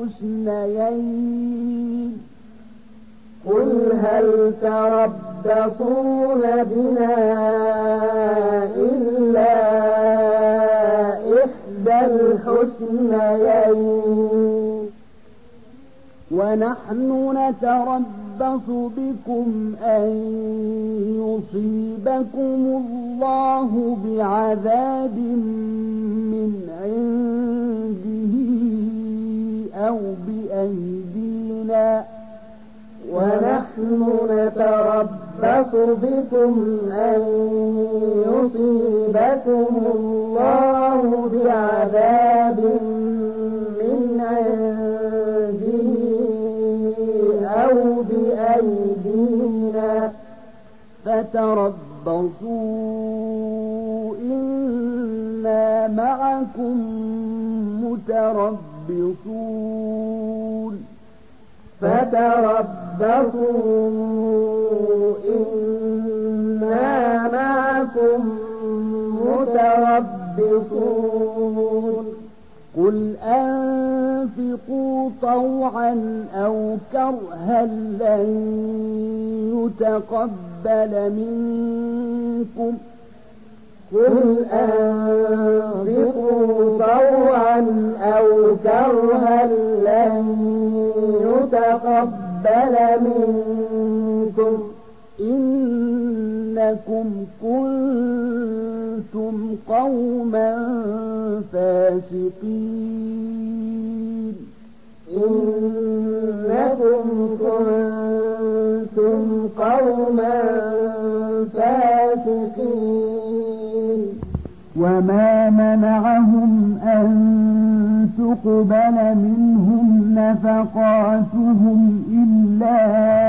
الحسنيين قل هل تربصون بنا إلا إحدى الحسنيين ونحن نتربص بكم أن يصيبكم الله بعذاب من عنده أو بأيدينا ونحن نتربص بكم أن يصيبكم الله بعذاب من عنده أو بأيدينا فتربصوا إنا معكم متربصون فتربصوا إنا معكم متربصون قل أنفقوا طوعا أو كرها لن يتقبل منكم قل أنفقوا طوعا أو كرها لن يتقبل منكم إنكم كنتم قوما فاسقين إنكم كنتم قوما فاسقين وما منعهم أن تقبل منهم نفقاتهم إلا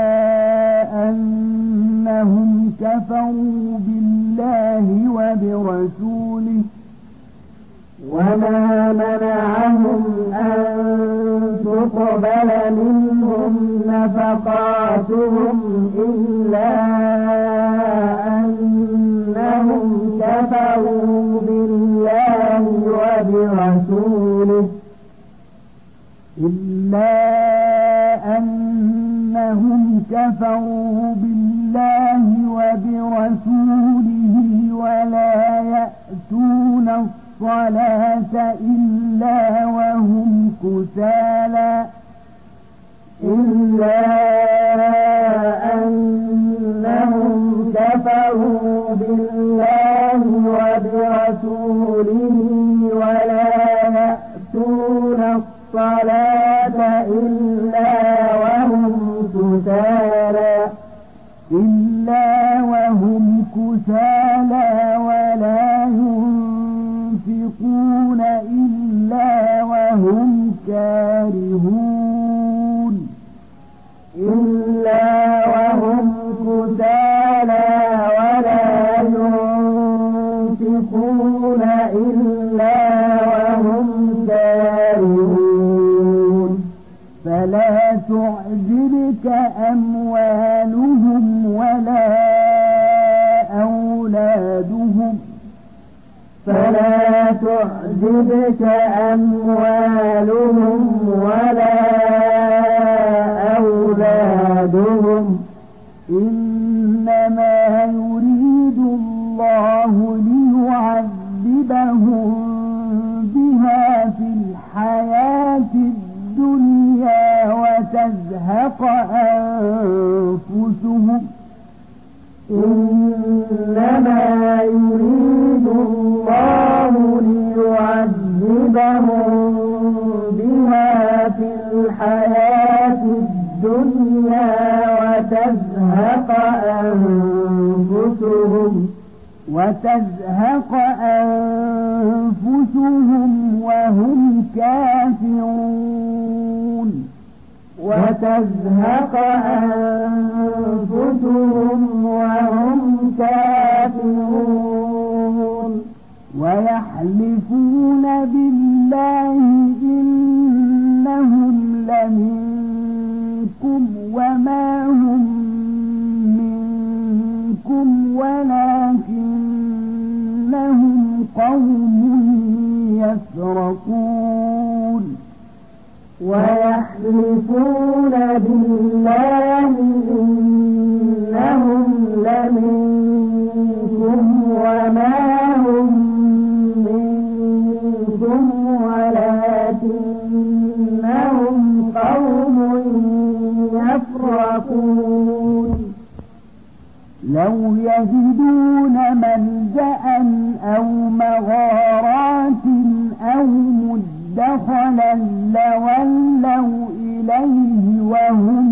أنهم كفروا بالله وبرسوله وما منعهم أن تقبل منهم نفقاتهم إلا أنهم كفروا بالله وبرسوله إلا أنهم كفروا بالله وبرسوله ولا يأتون الصلاة إلا وهم كسالى إلا أنهم كفروا بالله وبرسوله ولا يأتون الصلاة إلا وهم كسالى إلا وهم كسالى ولا ينفقون إلا وهم كارهون إلا وهم كسالى ولا ينفقون إلا وهم كارهون فلا تعجبك أموالهم ولا أولادهم فلا تعجبك أموالهم ولا أولادهم إنما يريد الله ليعذبهم بها في الحياة الدنيا وتزهق أنفسهم إنما يريد الله ليعذبهم بها في الحياة الدنيا وتزهق أنفسهم وتزهق أنفسهم وهم كافرون وتزهق أنفسهم وهم كافرون ويحلفون بالله إنهم لمنكم وما هم منكم ولكنهم قوم يفرقون ويحلفون بالله إنهم لمنكم وما هم منكم ولكنهم قوم يفرقون لو يجدون ملجأ أو مغارات أو مدخلا لولوا إليه وهم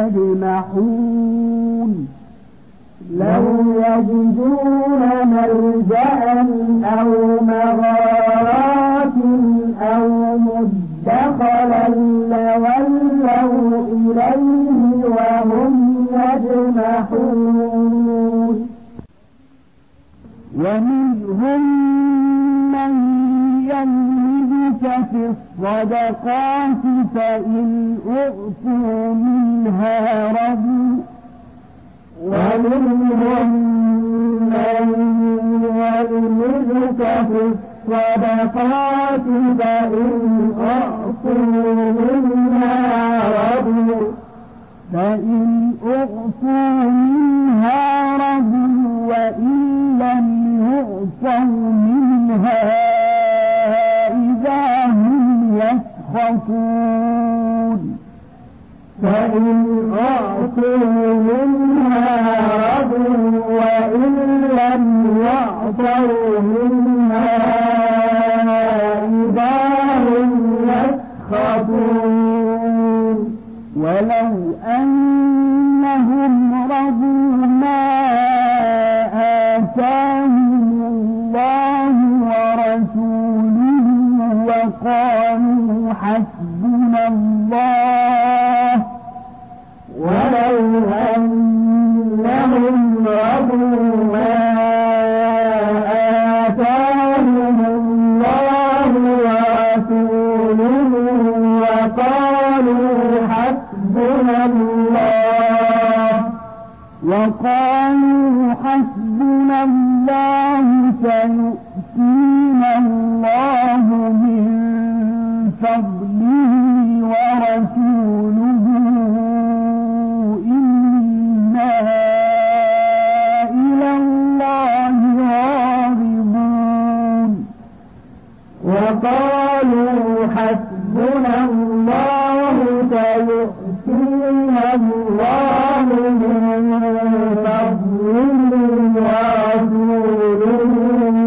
يجمحون لو يجدون ملجأ أو مغارات أو مدخلا لولوا إليه وهم يجمحون ومنهم من يلمزك في الصدقات فإن أعطوا منها رضوا ومنهم من يلمزك في الصدقات فإن أعطوا منها رضوا فإن أعطوا منها رضوا وإن لم يعطوا منها إذا هم يسخطون فإن أعطوا منها رضوا وإن لم يعطوا منها إذا هم يسخطون ولو أنهم رضوا ما آتاهم الله ورسوله وقالوا حسبنا الله ولو أنهم رضوا ما آتاهم الله ورسوله وقالوا حسبنا الله وقالوا حسبنا الله سيؤتينا الله من فضله ورسوله إنا إلى الله راغبون وقالوا حسبنا الله سيؤتينا الله من فضله ورسوله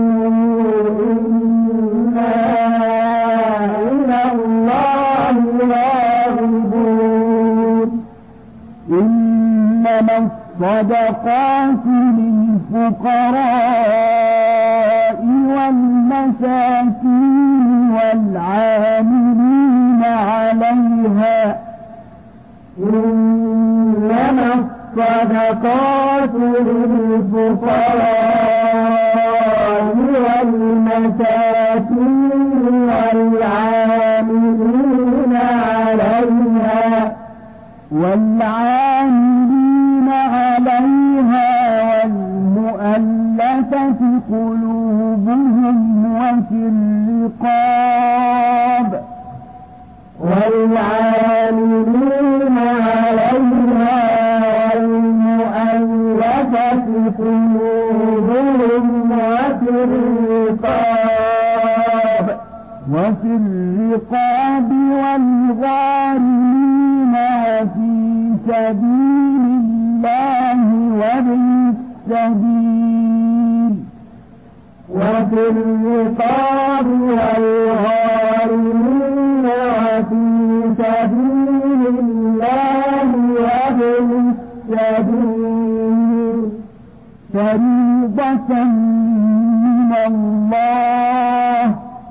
إنا إلى الله راغبون إنما الصدقات للفقراء والمساكين والعاملين عليها إنما الصدقات للفقراء والمساكين والعاملين عليها والعاملين عليها والمؤلفة قلوبهم وفي الرقاب والعاملين عليها والمؤلفة قلوبهم وفي الرقاب وفي الرقاب والغارمين وفي سبيل الله وابن السبيل وفي الرقاب والغارمين وفي سبيل الله وابن السبيل فريضة من الله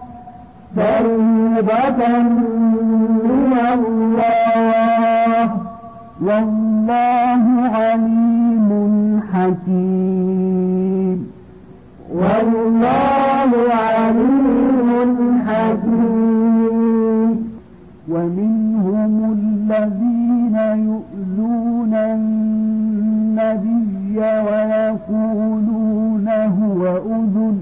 فريضة من الله والله عليم حكيم والله عليم حكيم ومنهم الذين يؤذون النبي ويقولون هو أذن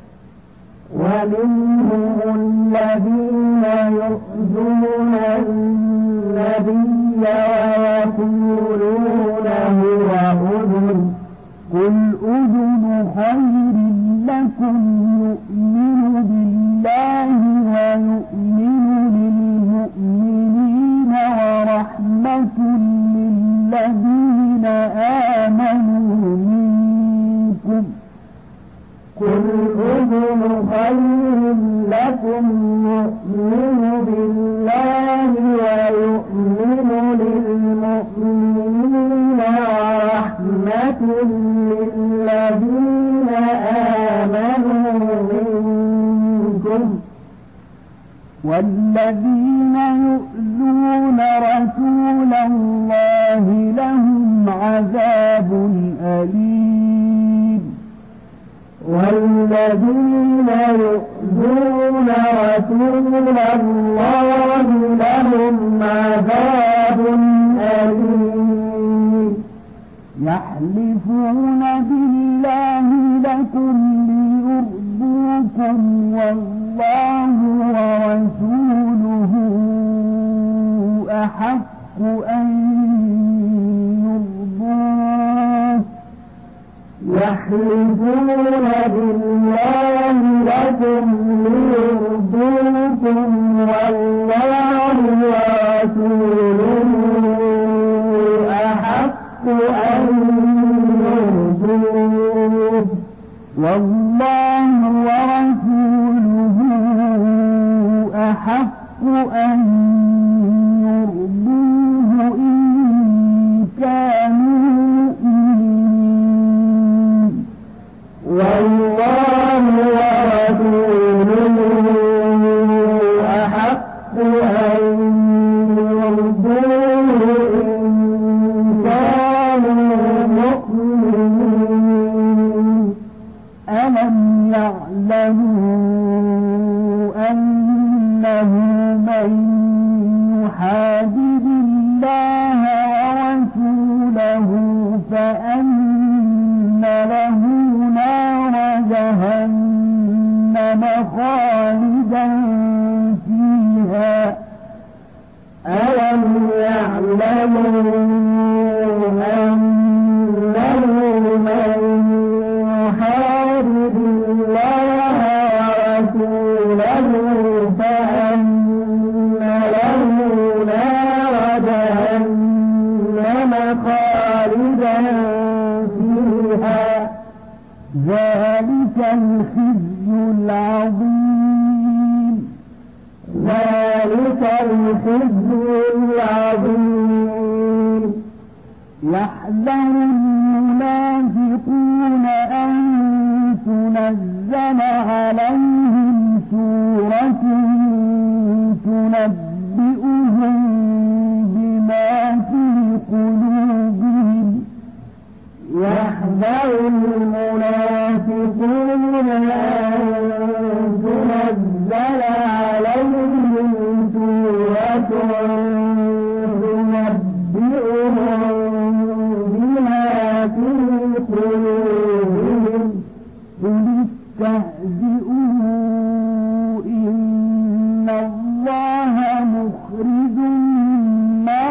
ومنهم الذين يؤذون النبي ويقولون هو أذن قل أذن خير لكم يؤمن بالله ويؤمن للمؤمنين ورحمة للذين آمنوا منكم قل أذن خير لكم يؤمن بالله ويؤمن للمؤمنين ورحمة للذين آمنوا منكم والذين يؤذون رسول الله لهم عذاب أليم والذين يؤذون رسول الله لهم عذاب أليم يحلفون بالله لكم ليرضوكم والله ورسوله أحق أن يرضوه يحلفون بالله لكم ليرضوكم والله ورسوله أحق أن يرضوه والله ورسوله أحق أن يرضوه إن كانوا مؤمنين والله ورسوله أحق أن يرضوه إن كانوا مؤمنين ألم يعلموا أنه من يحادد الله ورسوله فأن له نار جهنم خالدا فيها ألم يعلموا أنه من يحارب الله ورسوله فأن له نار جهنم خالدا فيها ذلك الخزي العظيم ذلك الخزي العظيم يحذر المنافقون أن تنزل عليهم سورة تنبئهم بما في قلوبهم يحذر المنافقون أن تنزل عليهم سورة تنبئهم بما في قلوبهم قل استهزئوا إن الله مخرج ما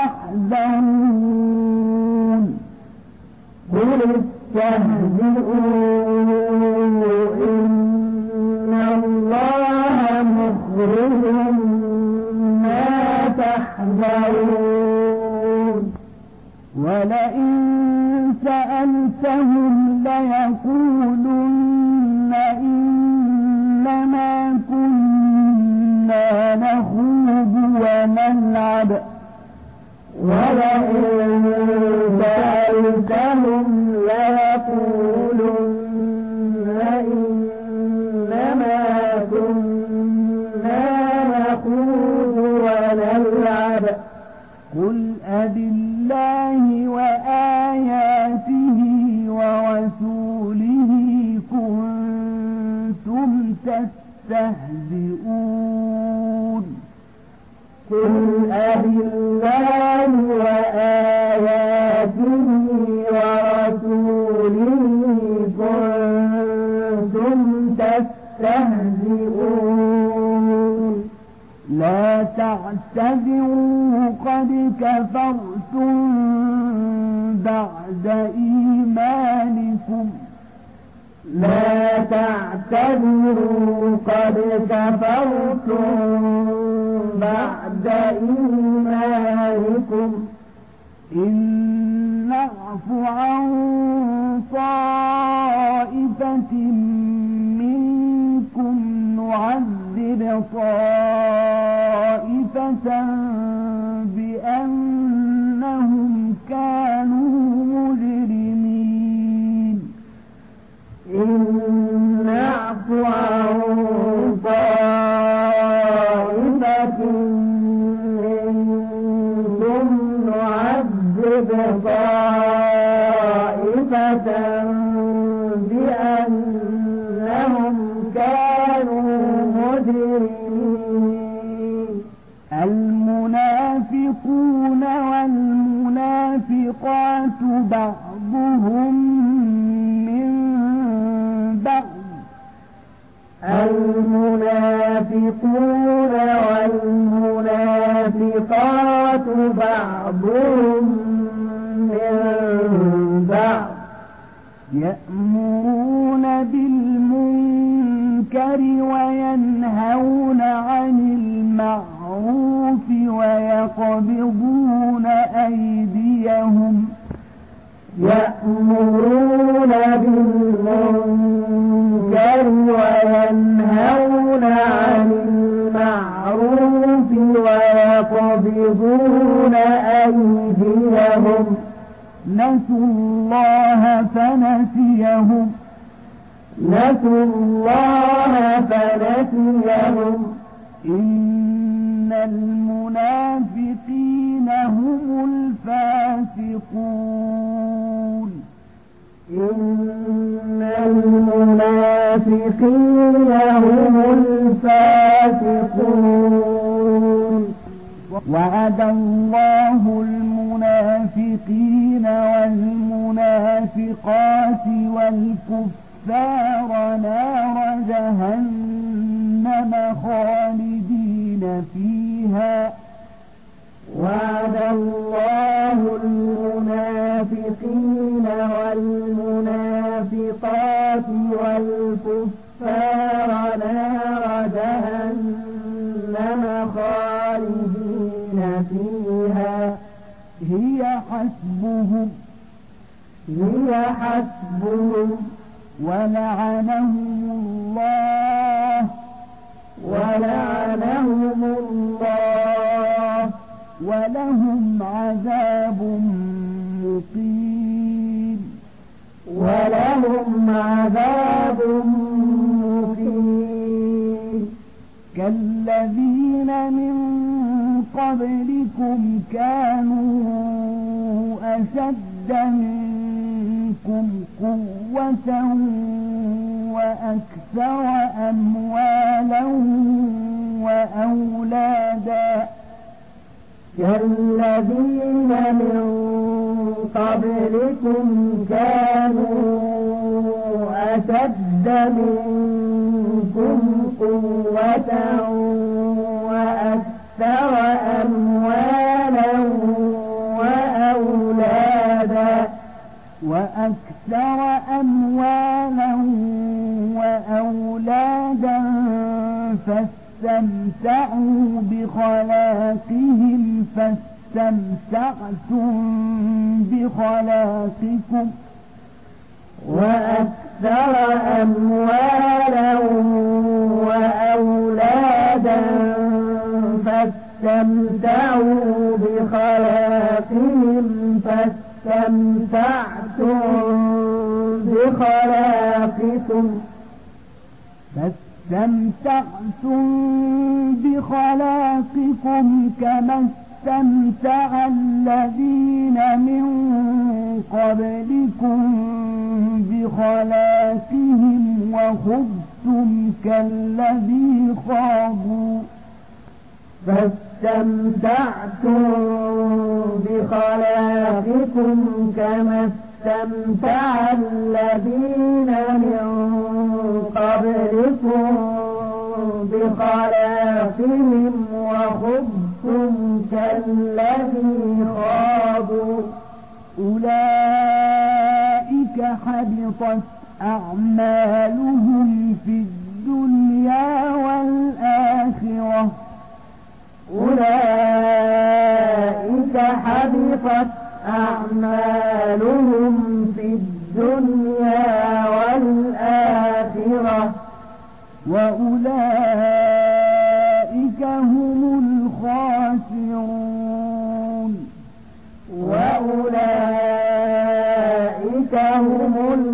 تحذرون قل استهزئوا إن الله مخرج ما تحذرون ولئن سألتهم ليقولن إنما كنا نخوض ونلعب ولئن سألتهم ليقولن إنما كنا نخوض ونلعب قل أبالله وآياته ورسوله كنتم تستهزئون قل أبالله وآياته ورسوله كنتم تستهزئون لا تعتذروا قد كفرتم بعد إيمانكم لا تعتذروا قد كفرتم بعد إيمانكم إن نعف عن طائفة منكم نعذب طائفة بأنهم كانوا مجرمين إن نعف عن طائفة منكم نعذب طائفة بأنهم كانوا مجرمين المنافقون والمنافقات بعضهم من بعض المنافقون المنافقون والمنافقات بعضهم من بعض يأمرون بالمنكر وينهون عن المعروف ويقبضون أيديهم يأمرون بالمنكر وينهون عن المعروف ويقبضون أيديهم نسوا الله فنسيهم نسوا الله فنسيهم إن المنافقين هم الفاسقون إن المنافقين هم الفاسقون وعد الله المنافقين والمنافقات والكفار نار جهنم خالدين فيها وعد الله المنافقين والمنافقات والكفار نار جهنم خالدين فيها هي حسبهم هي حسبهم ولعنهم الله ولعنهم الله ولهم عذاب مقيم ولهم عذاب مقيم كالذين من قبلكم كانوا أشد منكم قوة وأكثر أموالا وأولادا كالذين من قبلكم كانوا أشد منكم قوة وأكثر أموالا وأولادا وأكثر أموالا وأولادا فاستمتعوا بخلاقهم فاستمتعتم بخلاقكم وأكثر أموالا وأولادا فاستمتعوا بخلاقهم فاستمتعتم بخلاقكم فاستمتعتم بخلاقكم كما استمتع الذين من قبلكم بخلاقهم وخذتم كالذي خاضوا فاستمتعتم بخلاقكم كما استمتع الذين من قبلكم بخلاقهم وخذتم كالذي خاضوا أولئك حبطت أعمالهم في الدنيا والآخرة أولئك حبطت أعمالهم في الدنيا والآخرة وأولئك هم الخاسرون وأولئك هم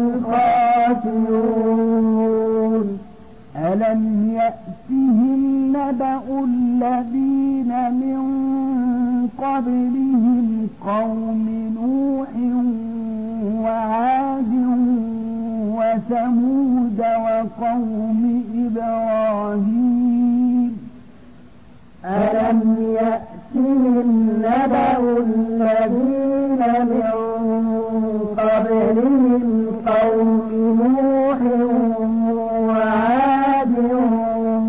الخاسرون ألم يأتهم نبأ الذين من قبلهم قوم نوح وعاد وثمود وقوم إبراهيم ألم يأتهم نبأ الذين من قبلهم قوم نوح وعاد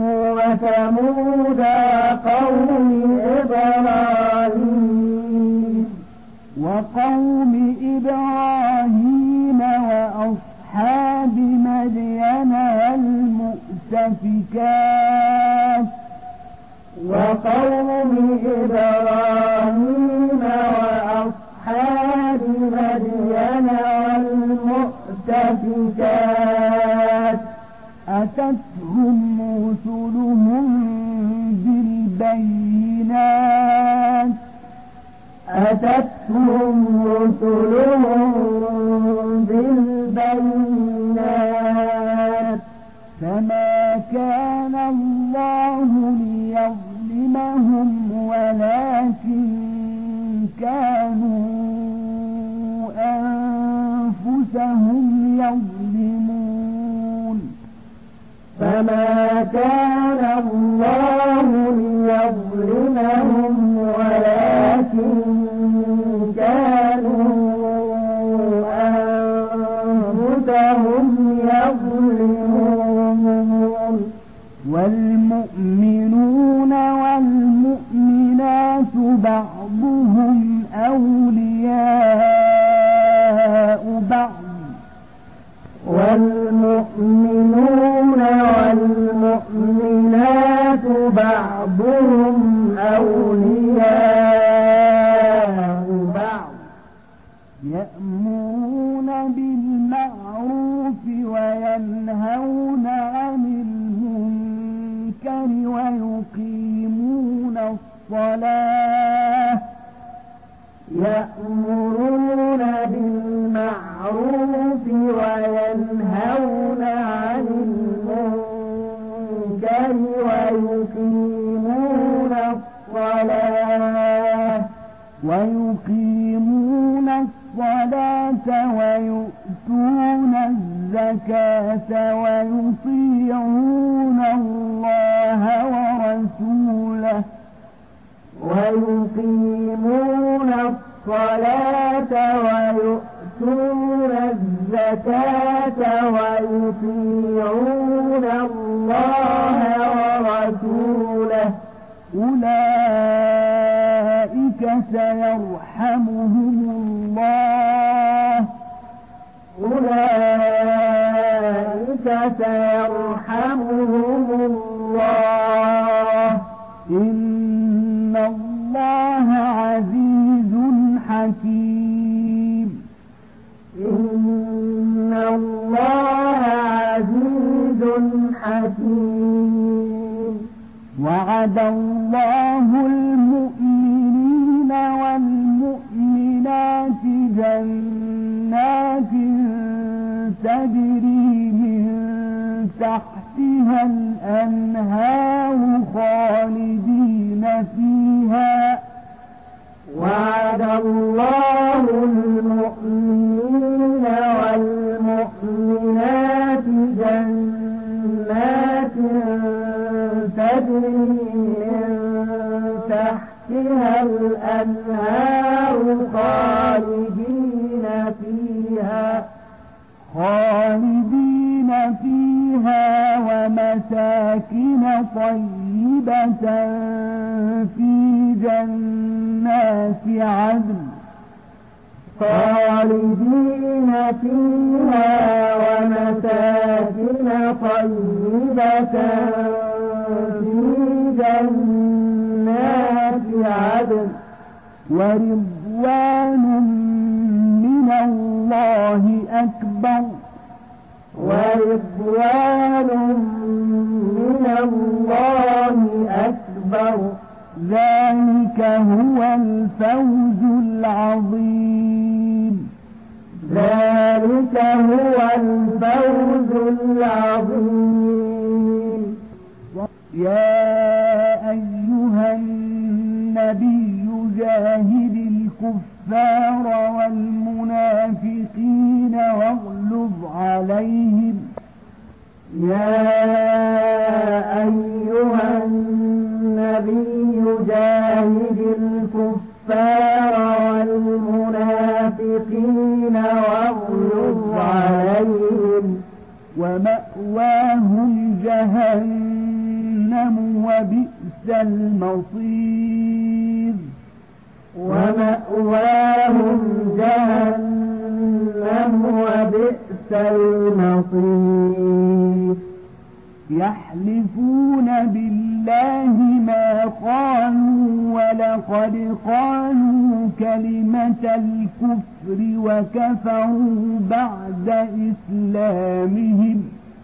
وثمود وقوم إبراهيم وقوم إبراهيم وأصحاب مدين والمؤتفكات وقوم إبراهيم وأصحاب مدين والمؤتفكات أتتهم رسلهم بالبينات أتتهم رسلهم بالبينات فما كان الله ليظلمهم ولكن كانوا أنفسهم يظلمون فما كان الله ليظلمهم ولكن كانوا أنفسهم يظلمون والمؤمنون والمؤمنات بعضهم أولياء بعض والمؤمنون والمؤمنات بعضهم أولياء بعض يأمرون بالمعروف وينهون عن المنكر ويقيمون الصلاة يأمرون بالمعروف وينهون عن المنكر ويقيمون الصلاة ويقيمون الصلاة ويؤتون الزكاة ويطيعون الله ورسوله ويقيمون الصلاة ويؤتون الزكاة ويطيعون الله ورسوله أولئك سيرحمهم الله أولئك سيرحمهم الله إن الله عزيز حكيم إن الله عزيز حكيم وعد الله المؤمنين والمؤمنات جنات تجري من تحتها الأنهار خالدين فيها وعد الله المؤمنين والمؤمنات جنات تجري من تحتها الأنهار خالدين فيها خالدين فيها ومساكن طيبة في جنات عدن خالدين فيها ومساكن طيبة في جنات عدن ورضوان من الله أكبر ورضوان من الله أكبر ذلك هو الفوز العظيم ذلك هو الفوز العظيم يا أيها النبي جاهد الكفار والمنافقين واغلظ عليهم يا أيها النبي جاهد الكفار والمنافقين واغلظ عليهم ومأواهم جهنم وبئس المصير ومأواهم جهنم وبئس المصير يحلفون بالله ما قالوا ولقد قالوا كلمة الكفر وكفروا بعد إسلامهم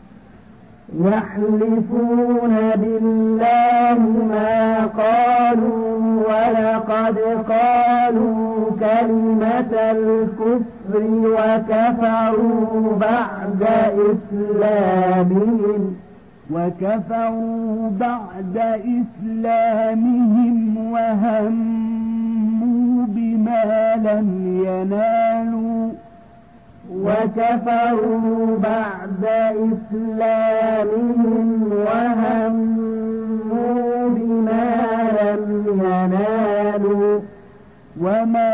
يحلفون بالله ما قالوا ولقد قالوا كلمة الكفر وكفروا بعد إسلامهم وكفروا بعد إسلامهم وهموا بما لم ينالوا وكفروا بعد إسلامهم وهموا بما لم ينالوا وما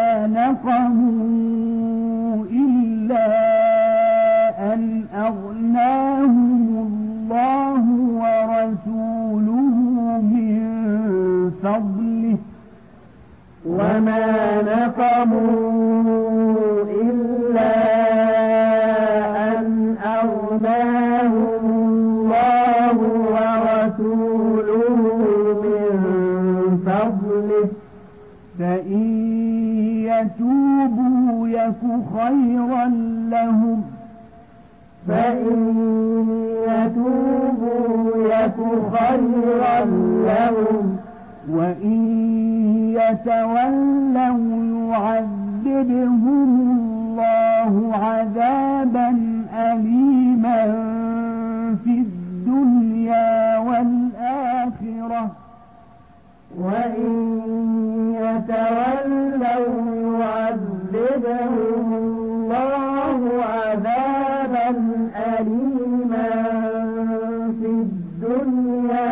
نقموا إلا أن أغناهم الله ورسوله من فضله وما نقموا إلا أن أغناهم الله ورسوله من فضله فإن يتوبوا يك خيرا لهم فإن يتوبوا يك خيرا لهم وإن يتولوا يعذبهم الله عذابا أليما في الدنيا والآخرة وإن يتولوا يعذبهم الله عذابا أليما في الدنيا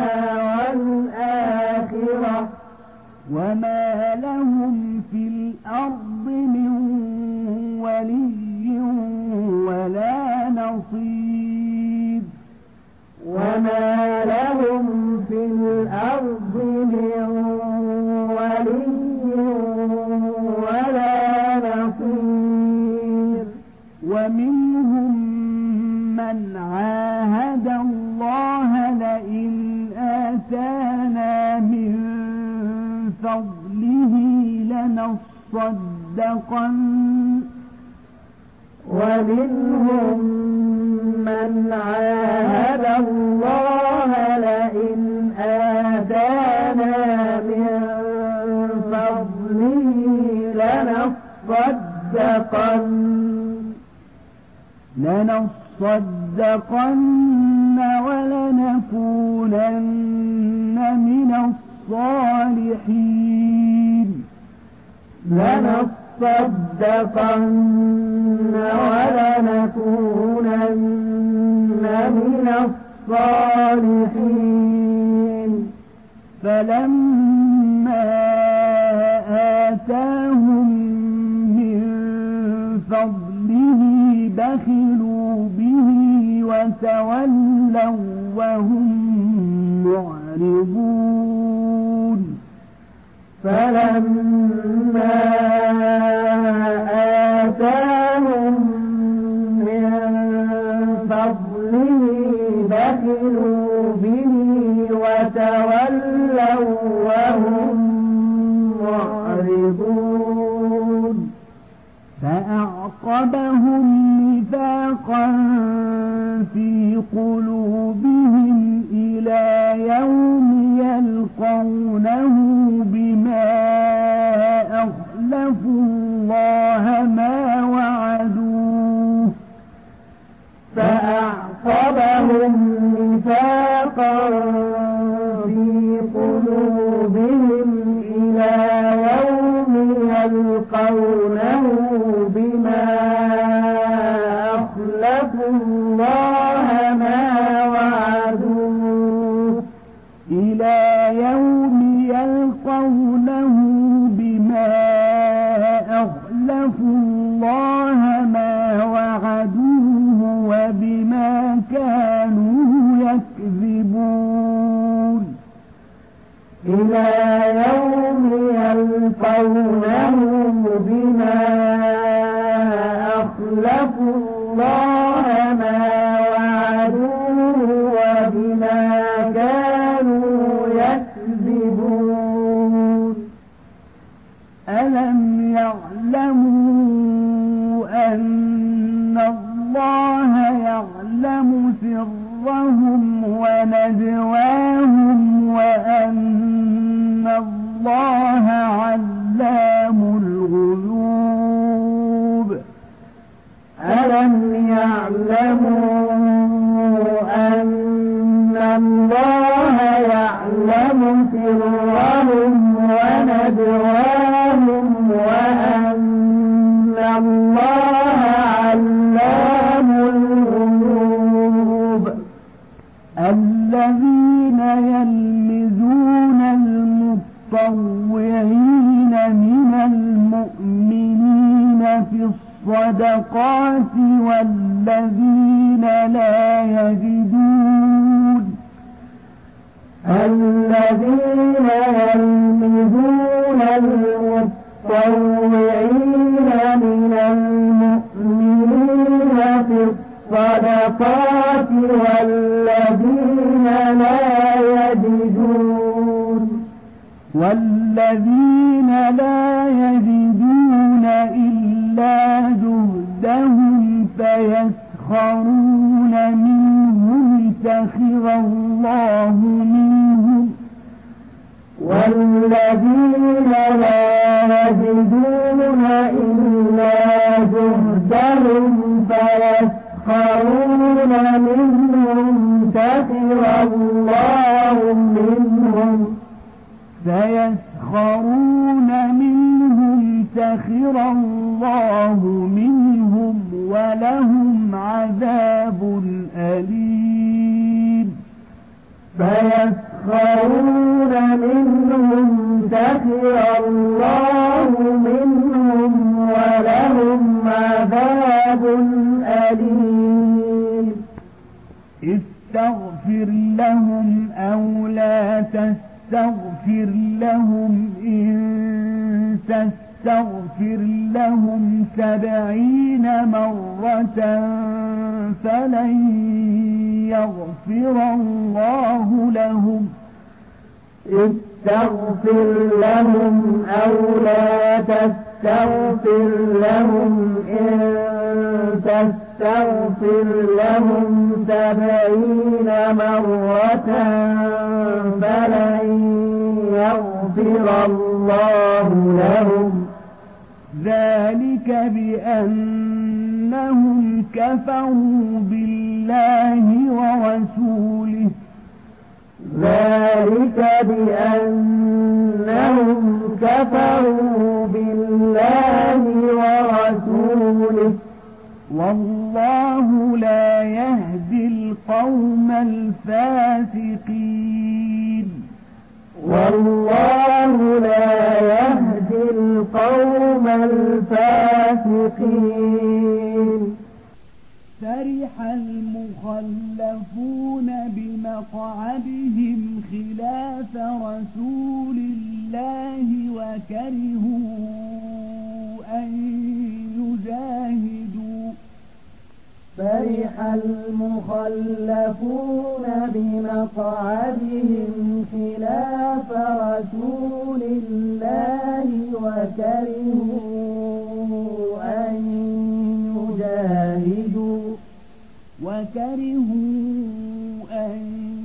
والآخرة وما لهم في الأرض من ولي ولا نصير وما لهم في الأرض من ولي ولا نصير ومنهم من عاهد الله لئن آتانا من فضله لنصدقن ومنهم من عاهد الله لئن آتانا من فضله لنصدقن لنصدقن ولنكونن من الصالحين لنصدقن ولنكونن من الصالحين فلما آتاهم من فضله بخلوا به وتولوا وهم معرضون فلما آتاهم من فضله بخلوا به وتولوا وهم معرضون فأعقبهم نفاقا في قلوبهم إلى يوم يلقونه بما أخلفوا الله ما وعدوه فأعقبهم نفاقا في قلوبهم إلى يوم يلقونه بما أخلفوا الله ما وعدوه إلى يوم يلقونه بما أخلفوا الله ما وعدوه وبما كانوا يكذبون إلى يوم يلقونه بما أخلفوا الله ما وعدوه وبما كانوا يكذبون ألم يعلموا أن الله يعلم سرهم ونجواهم وأن الله علام الغيوب ألم يعلموا أن الله يعلم سرهم ونجواهم وأن الله علام الغيوب الذين يلمزون المطوعين من المؤمنين في الصدقات والذين لا يجدون الذين يلمزون المطوعين من المؤمنين في الصدقات والذين لا يجدون والذين لا يجدون إلا جهدهم فيسخرون منهم سخر الله منهم والذين لا يجدون إلا جهدهم فيسخرون منهم سخر الله منهم فيسخرون منهم سخر الله منهم ولهم عذاب أليم فيسخرون منهم سخر الله منهم ولهم عذاب أليم استغفر لهم أو لا تستغفر لهم إن تستغفر لهم سبعين مرة فلن يغفر الله لهم استغفر لهم أو لا تستغفر لهم إن تستغفر لهم سبعين مرة فلن يغفر الله لهم ذلك بأنهم كفروا بالله ورسوله ذلك بأنهم كفروا بالله ورسوله والله لا يهدي القوم الفاسقين والله لا يهدي القوم الفاسقين فرح المخلفون بمقعدهم خلاف رسول الله وكرهوا أن يجاهدوا فرح المخلفون بمقعدهم خلاف رسول الله وكرهوا أن يجاهدوا وكرهوا أن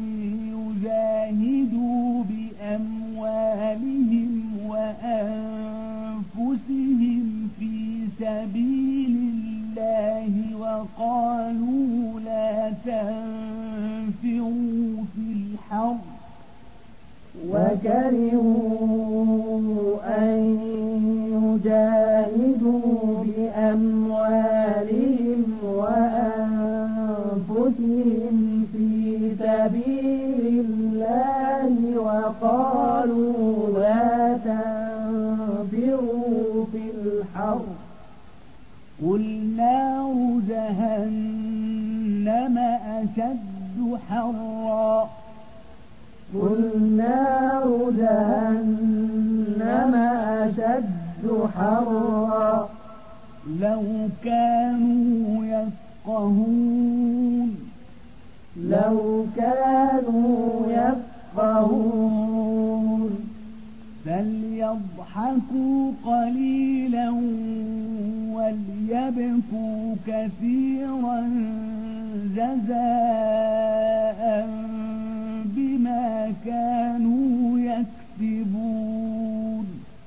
يجاهدوا بأموالهم وأنفسهم في سبيل الله وقالوا لا تنفروا في الحر وكرهوا أن يجاهدوا بأموالهم وأنفسهم في سبيل الله وقالوا لا تنفروا في الحر قل نار جهنم أشد حرا قل نار جهنم أشد حرا لو كانوا يفقهون لو كانوا يفقهون فليضحكوا قليلا وليبكوا كثيرا جزاء بما كانوا يكسبون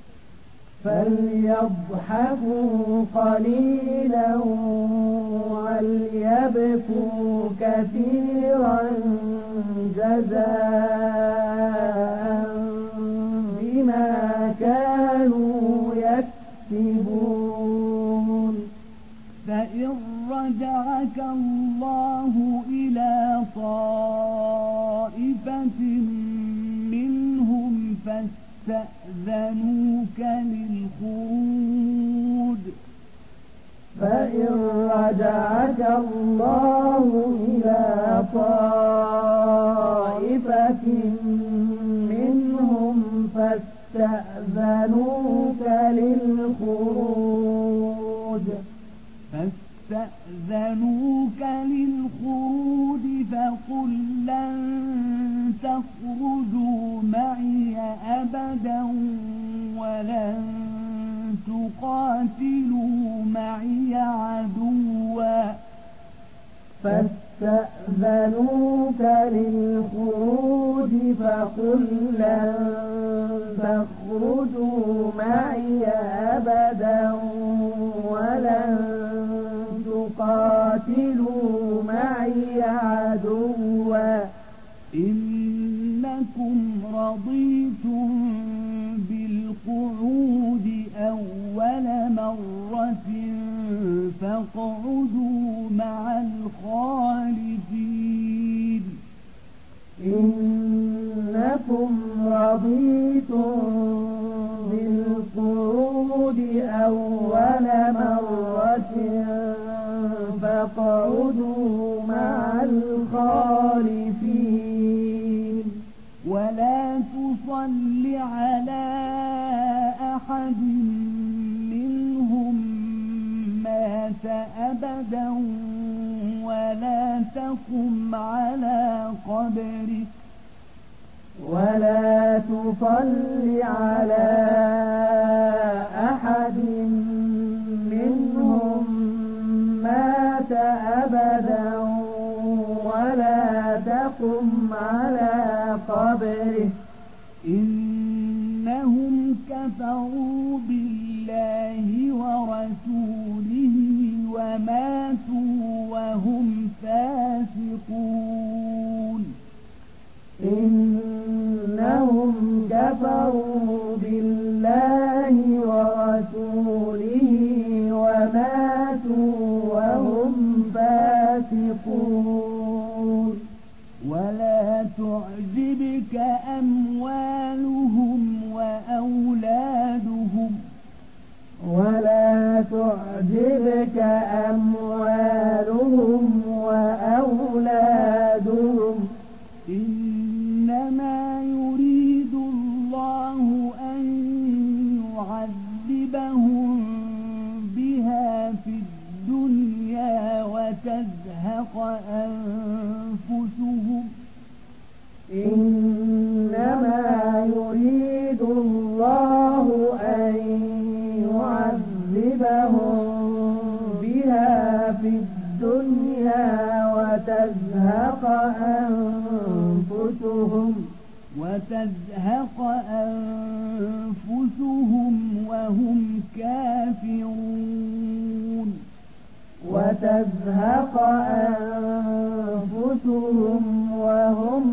فليضحكوا قليلا وليبكوا كثيرا جزاء بما كانوا يكسبون فإن رجعك الله إلى طائفة منهم فاستأذنوك للخروج فإن رجعك الله إلى طائفة منهم فاستأذنوك للخروج فاستأذنوك للخروج فقل لن تخرجوا معي أبدا ولن تقاتلوا معي عدوا فاستأذنوك للخروج فقل لن تخرجوا معي أبدا ولن تقاتلوا معي عدوا إنكم رضيتم بالقعود أول مرة فاقعدوا مع الخالفين إنكم رضيتم بالقعود أول مرة فاقعدوا مع الخالفين ولا تصل على أحد منهم مات أبدا ولا تقم على قبره ولا تصل على أحد منهم مات أبدا ولا تقم على قبره إنهم كفروا بالله ورسوله وماتوا وهم فاسقون إنهم كفروا بالله ورسوله وماتوا وهم فاسقون ولا تعجبك أموالهم وأولادهم ولا تعجبك أموالهم وأولادهم إنما يريد الله أن يعذبهم بها في الدنيا وتزهق أنفسهم إنما يريد الله أن يعذبهم بها في الدنيا وتزهق أنفسهم وتزهق أنفسهم وهم كافرون وتزهق أنفسهم وهم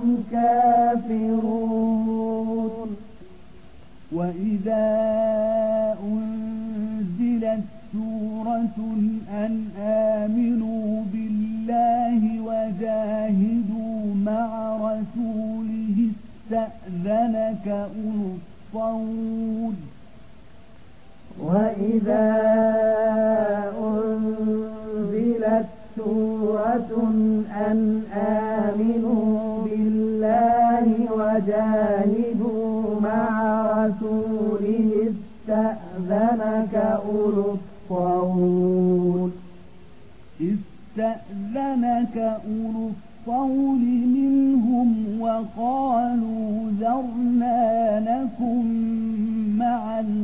كافرون وإذا أنزلت سورة أن آمنوا بالله وجاهدوا مع رسوله استأذنك أولو الطول وإذا أنزلت سورة أن آمنوا بالله وجاهدوا مع رسوله استأذنك أولو الطول استأذنك أولو الطول منهم وقالوا ذرنا لكم مع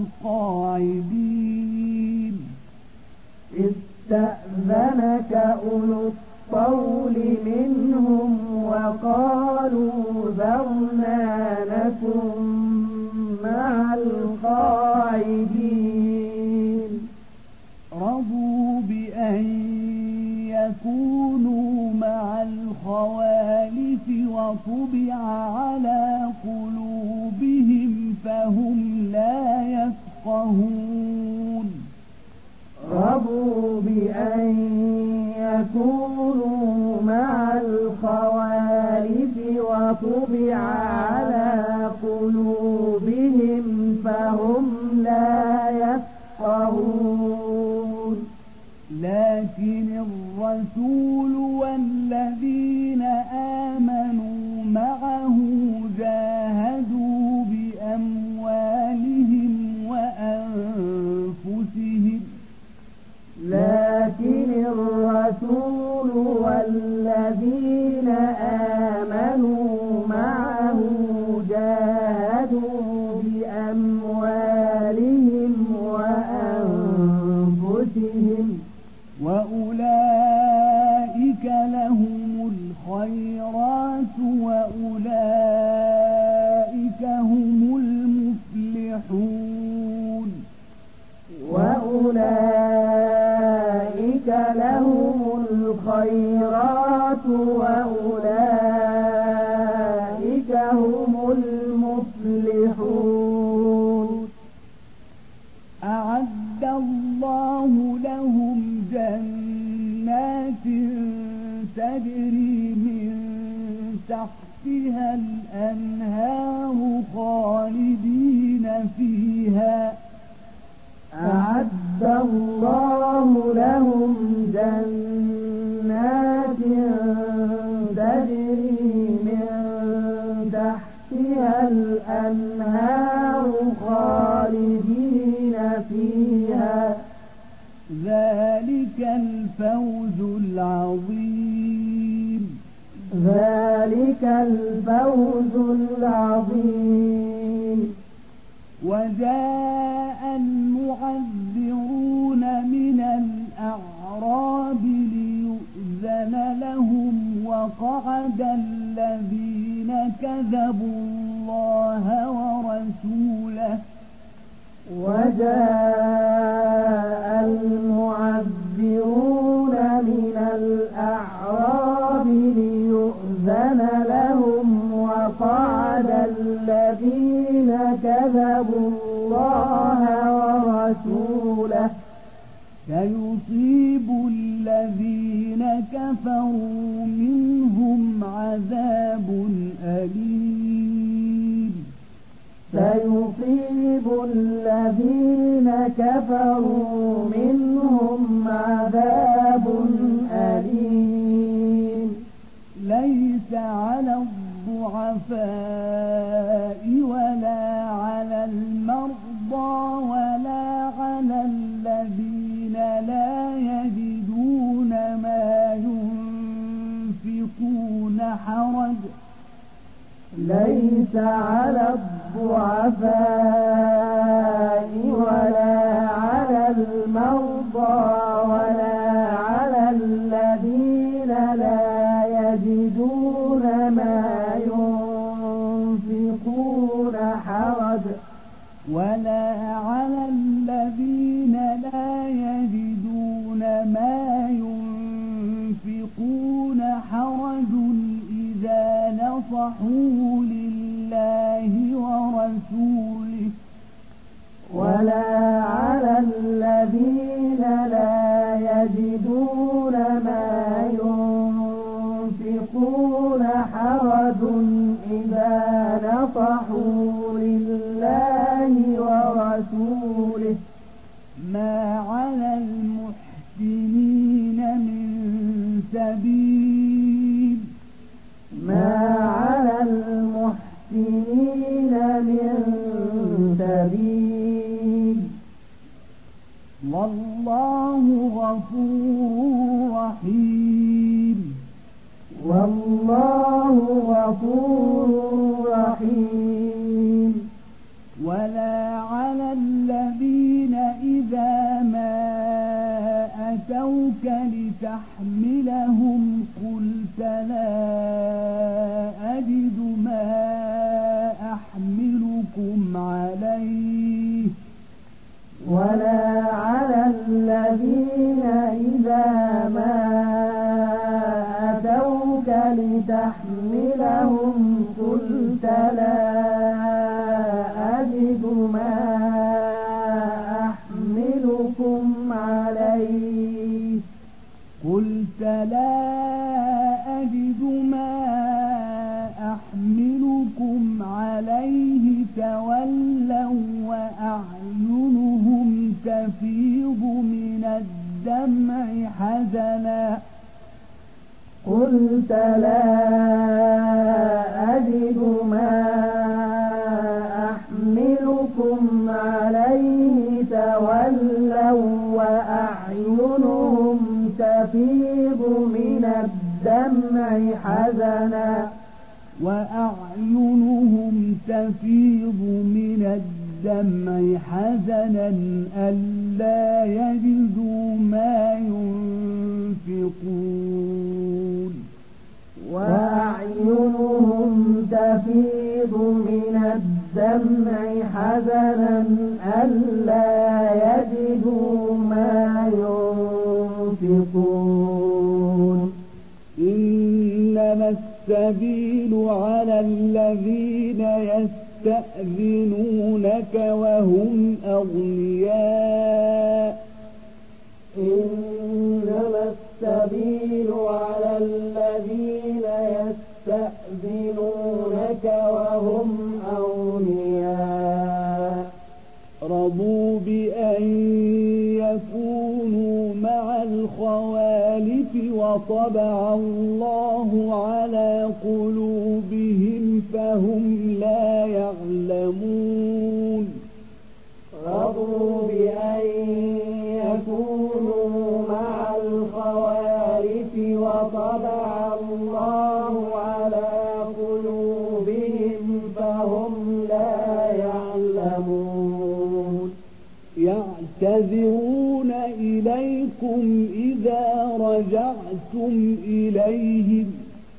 القاعدين استأذنك أولو الطول منهم وقالوا ذرنا لكم مع القاعدين رضوا بأن يكونوا مع الخوالف وطبع على قلوبهم فهم لا يفقهون رضوا بأن يكونوا مع الخوالف وطبع على قلوبهم فهم لا يفقهون لكن الرسول والذين آمنوا معه جاهدوا بأموالهم وأنفسهم لكن الرسول والذين آمنوا معه جاهدوا بأموالهم وأنفسهم وأولئك لهم الخيرات وأولئك هم المفلحون وأولئك لهم الخيرات وأولئك هم المفلحون أعد الله لهم جنات تجري من تحتها الأنهار خالدين فيها أعد الله لهم جنات تجري من تحتها الأنهار خالدين فيها ذلك الفوز العظيم ذلك الفوز العظيم وجاء المعذرون من الأعراب ليؤذن لهم وقعد الذين كذبوا الله ورسوله وجاء المعذرون من الأعراب ليؤذن لهم وقعد الذين كذبوا الله ورسوله سيصيب الذين كفروا منهم عذاب أليم سيصيب الذين كفروا منهم عذاب أليم ليس على الضعفاء ولا على المرضى ولا على الذين لا يجدون ما ينفقون حرج ليس على الضعفاء ولا على المرضى ولا على الذين لا يجدون ما ينفقون حرج ولا على الذين لا يجدون ما ينفقون حرج إذا نصحوا لله ورسوله ولا على الذين لا يجدون ما ينفقون حرج إذا نصحوا لله ورسوله ما على المحسنين من سبيل ما على المحسنين من سبيل والله غفور رحيم والله غفور رحيم ولا على الذين إذا ما أتوك لتحملهم قلت لا أجد ما أحملكم عليه ولا على الذين إذا ما أتوك لتحملهم قلت لا أجد ما أحملكم عليه قلت لا أجد ما أحملكم عليه تولوا وأعينهم تفيض من الدمع حزنا قلت لا أجد ما أحملكم عليه تولوا وأعينهم تفيض من الدمع حزنا وأعينهم تفيض من الدمع حزنا ألا يجدوا ما ينفقون وأعينهم تفيض من الدمع حزنا ألا يجدوا ما ينفقون إنما السبيل على الذين يستأذنونك وهم أغنياء إنما السبيل على الذين يستأذنونك وهم أغنياء رضوا بأن يكونوا مع الخوالف وطبع الله على قلوبهم فهم لا يعلمون رضوا بأن يكونوا مع الخوالف وطبع الله على قلوبهم فهم لا يعلمون يعتذرون إليكم إذا رجعتم إليهم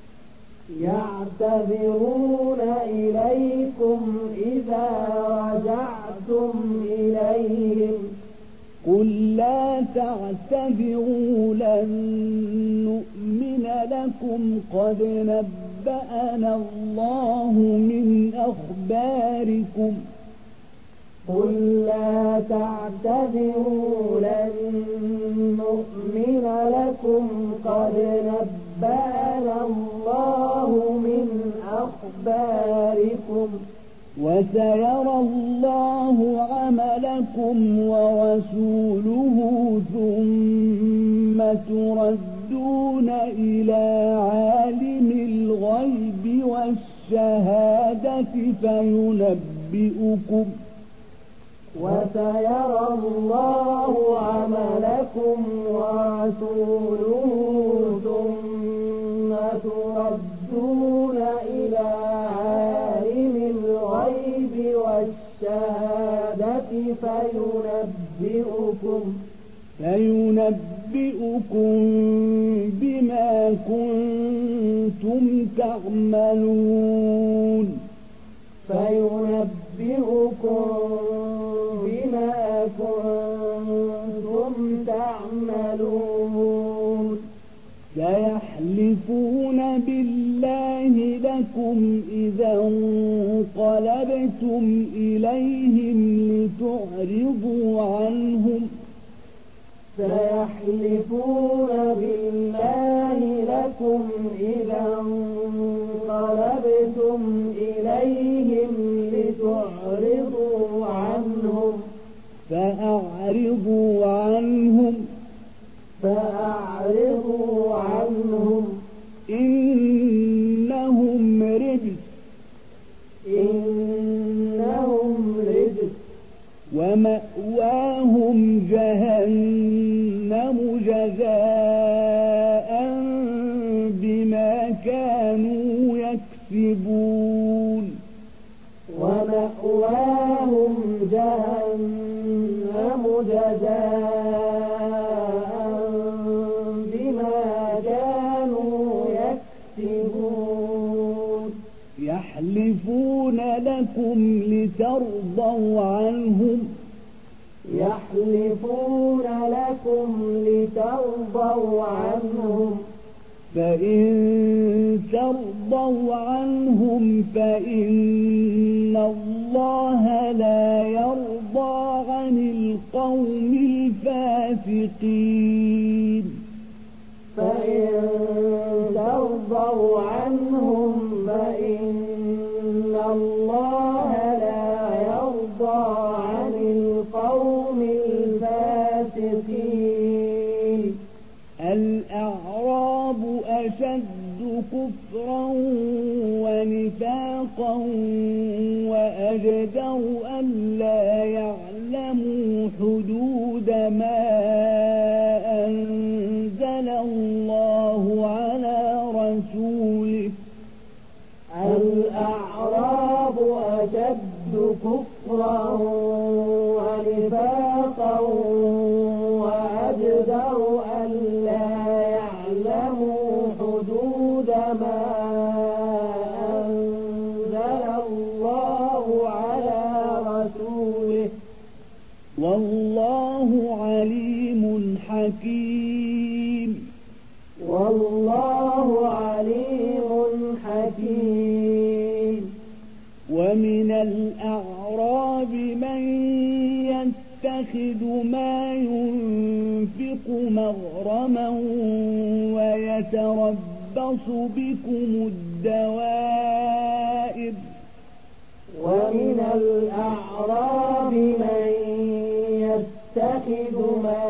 يعتذرون إليكم إذا رجعتم إليهم قل لا تعتذروا لن نؤمن لكم قد نبأنا الله من أخباركم قل لا تعتذروا لن نؤمن لكم قد نبأنا الله من أخباركم وسيرى الله عملكم ورسوله ثم تردون إلى عالم الغيب والشهادة فينبئكم وسيرى الله عملكم ورسوله ثم تردون إلى عالم الغيب والشهادة فينبئكم فينبئكم بما كنتم تعملون فينبئكم بما كنتم تعملون سيحلفون بالله لكم إذا انقلبتم إليهم لتعرضوا عنهم سيحلفون بالله لكم إذا انقلبتم إليهم لتعرضوا عنهم فأعرضوا عنهم فأعرضوا عنهم إنهم رجس إن ومأواهم جهنم جزاء بما كانوا يكسبون ومأواهم جهنم جزاء بما كانوا يكسبون يحلفون لكم لترضوا عنهم يحلفون لكم لترضوا عنهم فإن ترضوا عنهم فإن الله لا يرضى عن القوم الفاسقين فإن ترضوا عنهم فإن الله لا يرضى عن القوم الفاسقين الأعراب أشد كفرا ونفاقا وأجدر ألا يعلموا حدود ما أنزل الله على رسوله الأعراب أشد كفرا ونفاقا وأجدر ألا يعلموا حدود ما أنزل الله على رسوله والله عليم حكيم والله عليم حكيم ومن الأعراب من يتخذ ما ينفق مغرما ويتربص بكم الدوائر ومن الأعراب من يتخذ ما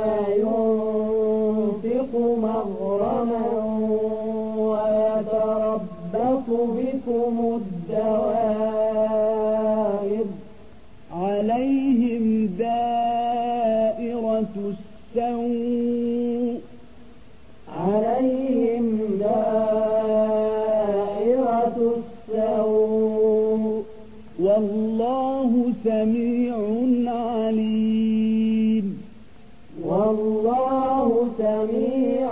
ينفق مغرما ويتربص بكم الدوائر عليهم دائرة السوء عليهم دائرة السوء والله سميع عليم والله سميع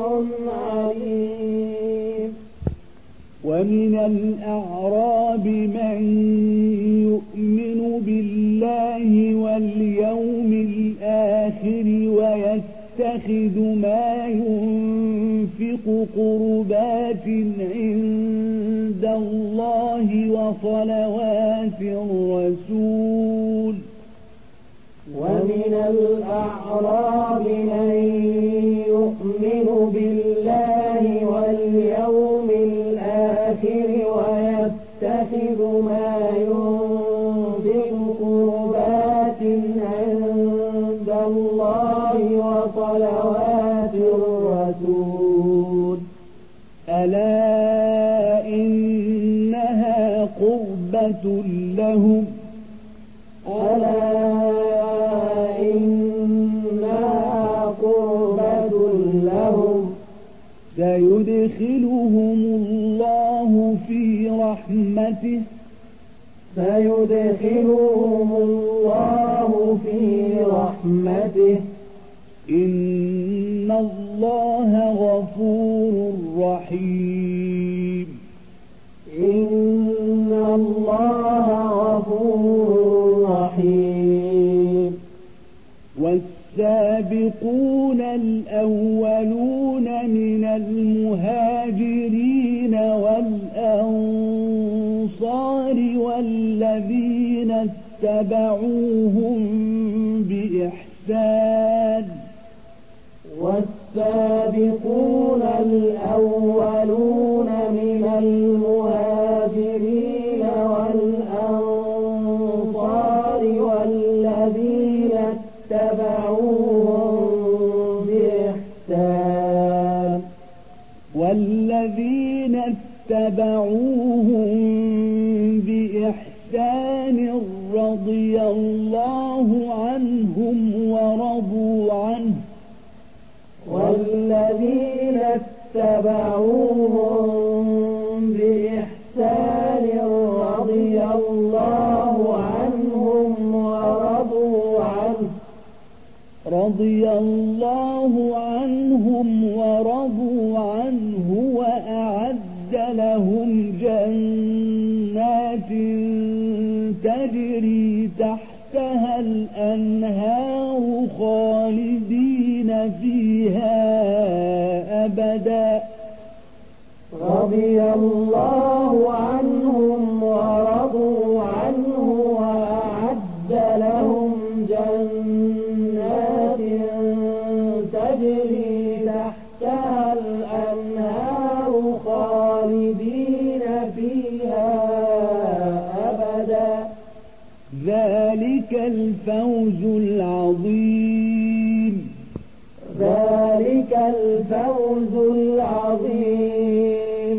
عليم ومن الأعراب من يؤمن بالله واليوم الآخر ويتخذ ما ينفق قربات عند الله وصلوات الرسول ومن الأعراب من يؤمن بالله واليوم الآخر ويتخذ ما ينفق قربات عند الله وصلوات الرسول ألا إنها قربة لهم ألا إنها قربة لهم سيدخلهم الله في رحمته سيدخلهم الله في رحمته إن الله غفور رحيم إن الله غفور رحيم والسابقون الأولون من المهاجرين والأنصار والذين اتبعوهم بإحسان والسابقون الأولون من المهاجرين والأنصار والذين اتبعوهم بإحسان والذين اتبعوهم بإحسان رضي الله عنهم عنهم ورضوا عنه والذين اتبعوهم بإحسان رضي الله عنهم ورضوا عنه رضي الله عنهم ورضوا عنه وأعد لهم جنات تجري تحتها الأنهار خالدين فيها أبدا رضي الله عنهم ورضوا عنه وأعد لهم جنات تجري تحتها الأنهار خالدين فيها أبدا ذلك الفوز العظيم ذلك الفوز العظيم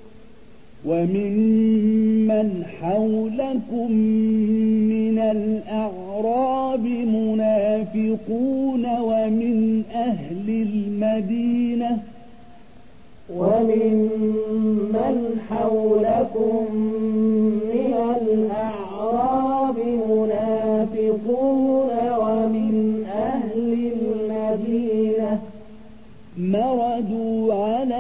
وممن حولكم من الأعراب منافقون ومن أهل المدينة وممن حولكم من الأعراب منافقون ومن أهل المدينة مردوا على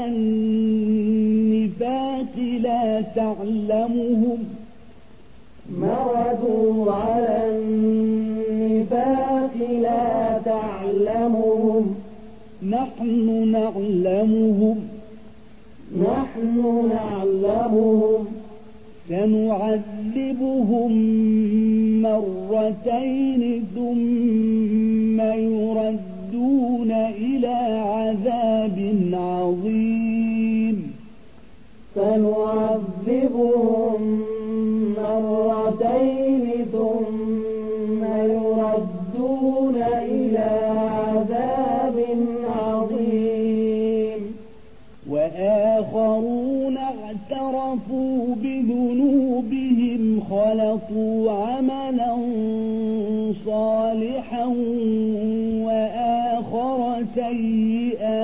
النفاق لا تعلمهم مردوا على النفاق لا تعلمهم نحن نعلمهم نحن نعلمهم سنعذبهم مرتين ثم يردون إلى عذاب عظيم سنعذبهم مرتين ثم يردون إلى عذاب عظيم وآخرون اعترفوا بذنوبهم خلطوا عملا صالحا وآخر سيئا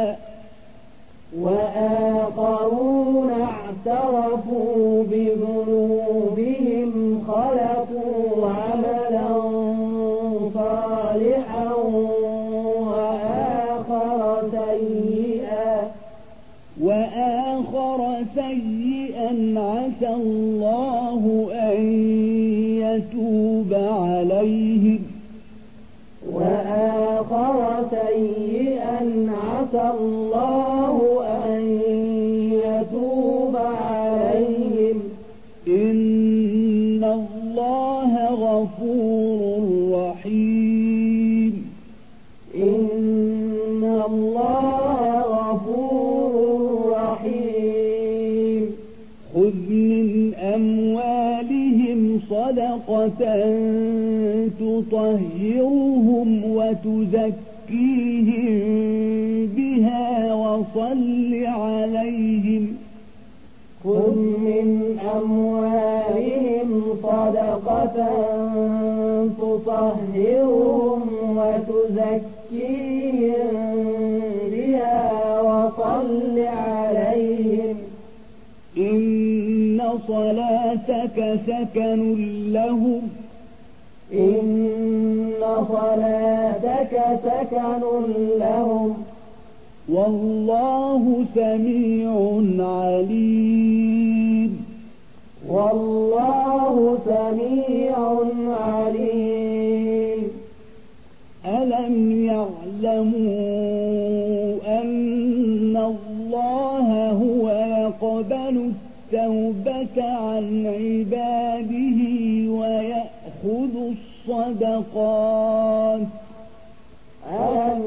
وآخرون اعترفوا بذنوبهم خلطوا عملا صالحا وآخر سيئا وآخر سيئا عسى الله أن يتوب عليهم وآخر سيئا عسى الله أن يتوب عليهم إن الله غفور رحيم إن الله غفور رحيم خذ من أموالهم صدقة تطهرهم وتزكيهم بها وصل عليهم خذ من أموالهم صدقة تطهرهم وتزكيهم بها وصل عليهم إن صلاتك سكن لهم إن صلاتك سكن لهم والله سميع عليم والله سميع عليم ألم يعلموا أن الله هو يقبل التوبة عن عباده ويأخذ الصدقات ألم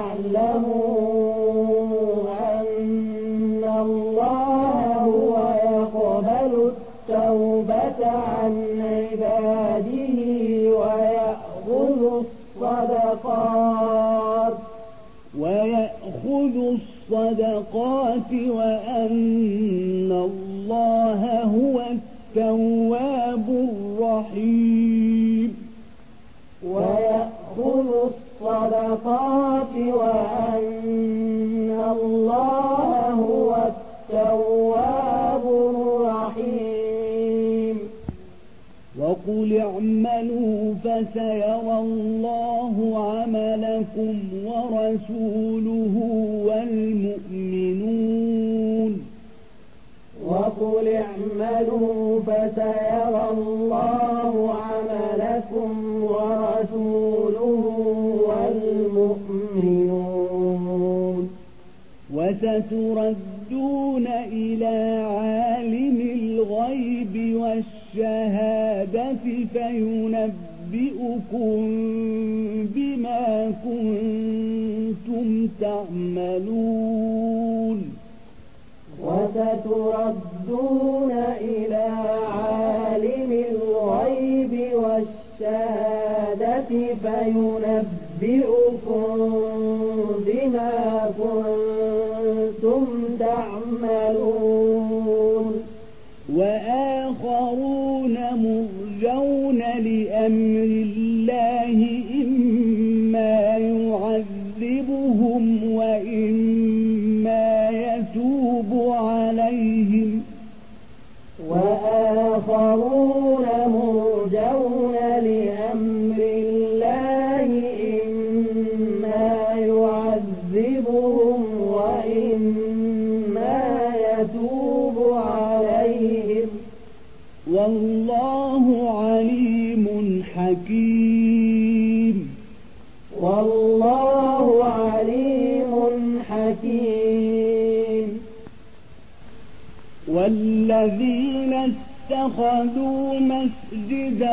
يعلموا أن الله هو يقبل التوبة عن عباده ويأخذ الصدقات ويأخذ الصدقات وأن الله هو التواب الرحيم ويأخذ وقل اعملوا فسيرى الله عملكم ورسوله والمؤمنون وقل اعملوا فسيرى الله عملكم ورسوله والمؤمنون وستردون إلى عالم الغيب والشهادة فينبئكم بما كنتم تعملون وستردون إلى عالم الغيب والشهادة فينبئكم بما كنتم تعملون وآخرون مرجون لأمر الله إما يعذبهم وإما يتوب عليهم وآخرون مرجون لأمر الله إما يعذبهم وإما يتوب عليهم والله عليم حكيم والله عليم حكيم والذين اتخذوا مسجدا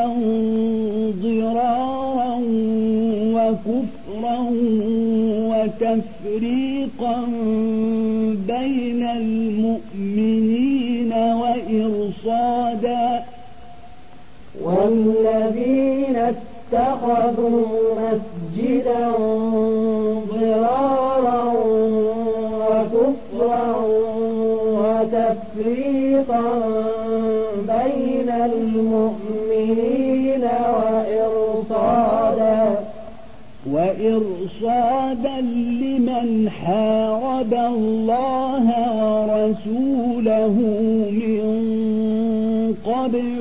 ضرارا وكفرا وتفريقا بين المؤمنين وإرصادا والذين اتخذوا مسجدا ضرارا وكفرا وتفريقا بين المؤمنين وإرصادا وإرصادا لمن حارب الله ورسوله من قبل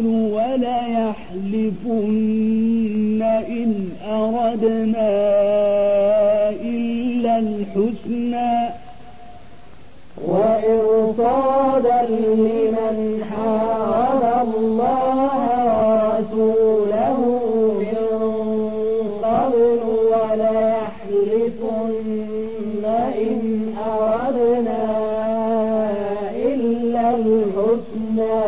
وليحلفن إن أردنا إلا الحسنى وإرصادا لمن حارب الله ورسوله من قبل وليحلفن إن أردنا إلا الحسنى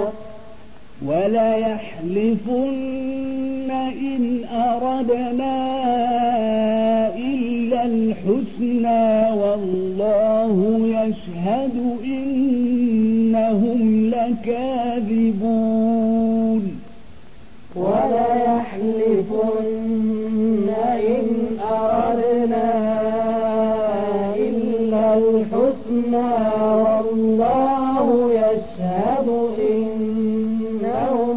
وليحلفن إن أردنا إلا الحسنى والله يشهد إنهم لكاذبون وليحلفن إن أردنا إلا الحسنى والله يشهد إنهم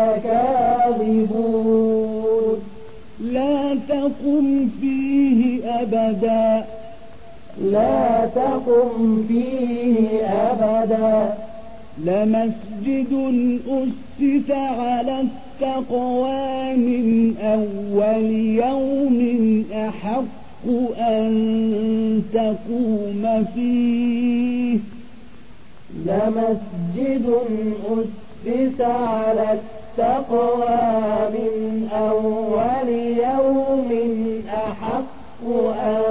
لكاذبون لا تقم فيه أبدا لا تقم فيه أبدا لمسجد أسس على التقوى من أول يوم أحق أن تقوم فيه لمسجد أسس على التقوى من أول يوم أحق أن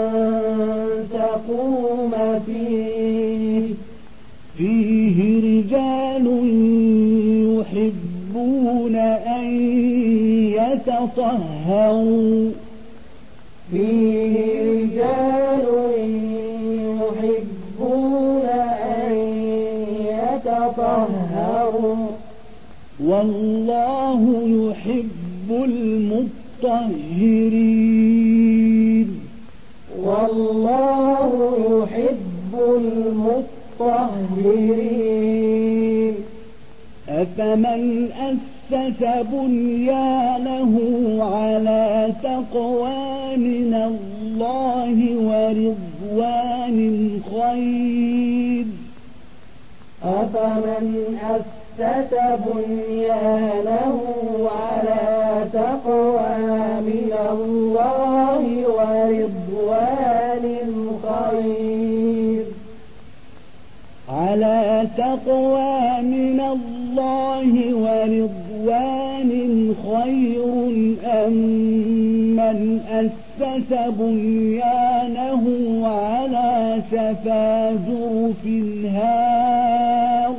تقوم فيه فيه رجال يحبون أن يتطهروا فيه رجال يحبون أن يتطهروا والله يحب المطهرين والله يحب المطهرين أفمن أسس بنيانه على تقوى من الله ورضوان خير أفمن أسس بنيانه على تقوى من الله ورضوان خير على تقوى من الله ورضوان خير أم من أسس بنيانه على شفا جرف هار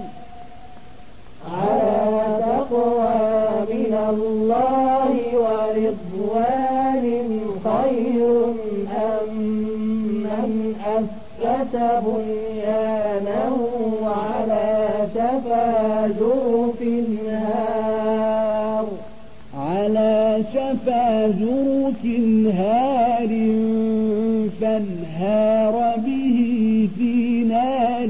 على تقوى من الله ورضوان خير أم من أسس بنيانه على شفا جرف هار على شفا جرف هار فانهار به في نار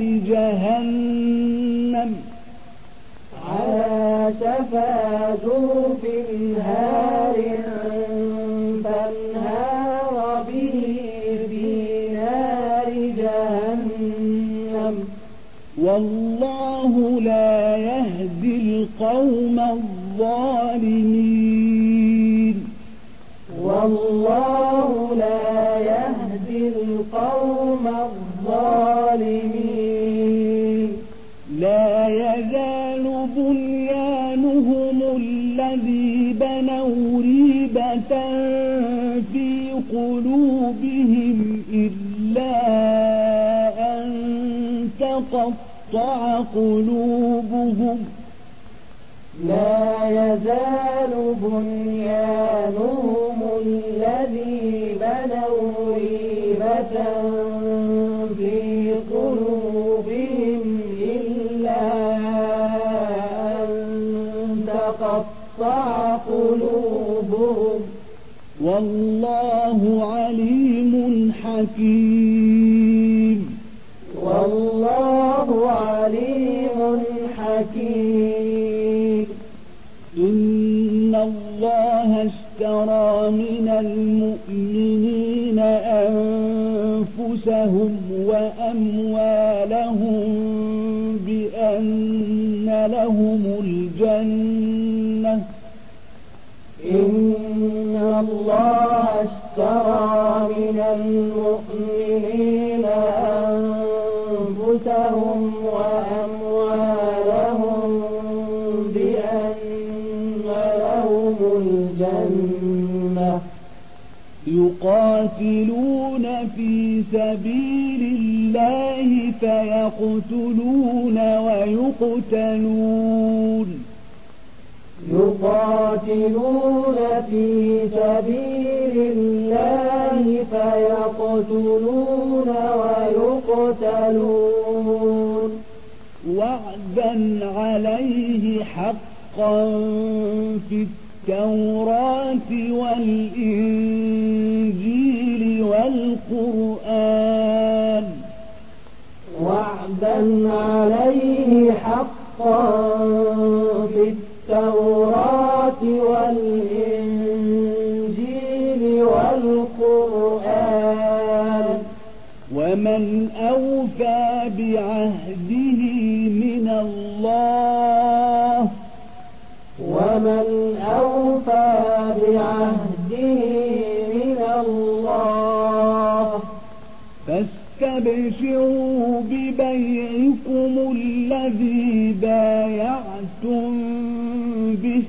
جهنم على شفا جرف هار فانهار به في نار جهنم والله لا يهدي القوم الظالمين والله لا يهدي القوم الظالمين لا يزال بنيانهم الذي بنوا ريبة في قلوبهم إلا أن تقطع قلوبهم لا يزال بنيانهم الذي بنوا ريبة في قلوبهم إلا أن تقطع قلوبهم والله عليم حكيم والله عليم حكيم إن الله اشترى من المؤمنين أنفسهم وأموالهم بأن لهم الجنة إن الله اشترى من المؤمنين أنفسهم وأموالهم بأن لهم الجنة يقاتلون في سبيل الله فيقتلون ويقتلون يقاتلون في سبيل الله فيقتلون ويقتلون وعدا عليه حقا في التوراة والإنجيل والقرآن وعدا عليه حقا في التوراة والإنجيل والقرآن ومن أوفى بعهده من الله ومن أوفى بعهده من الله فاستبشروا ببيعكم الذي بايعتم به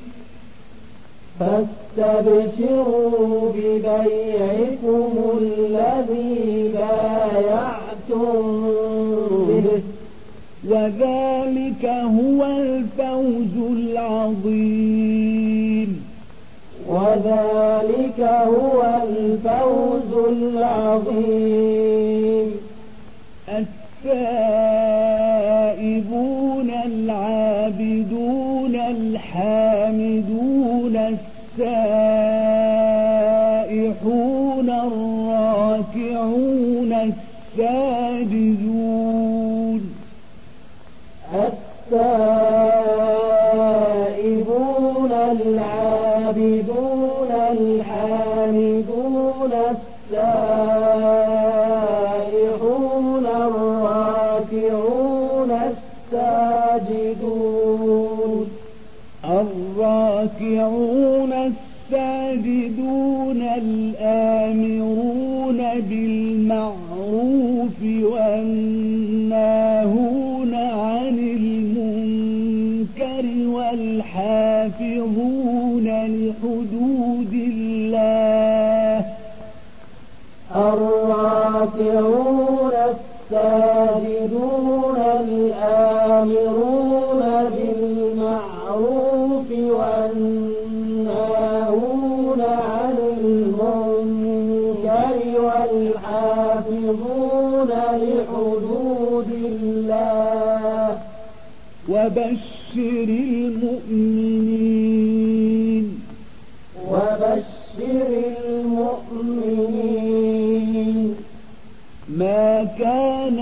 فاستبشروا ببيعكم الذي بايعتم به وذلك هو الفوز العظيم وذلك هو الفوز العظيم التائبون العابدون الحامدون السائحون الراكعون الساجدون التائبون العابدون الحامدون السائحون الراكعون الساجدون الراكعون وبشر المؤمنين. ما كان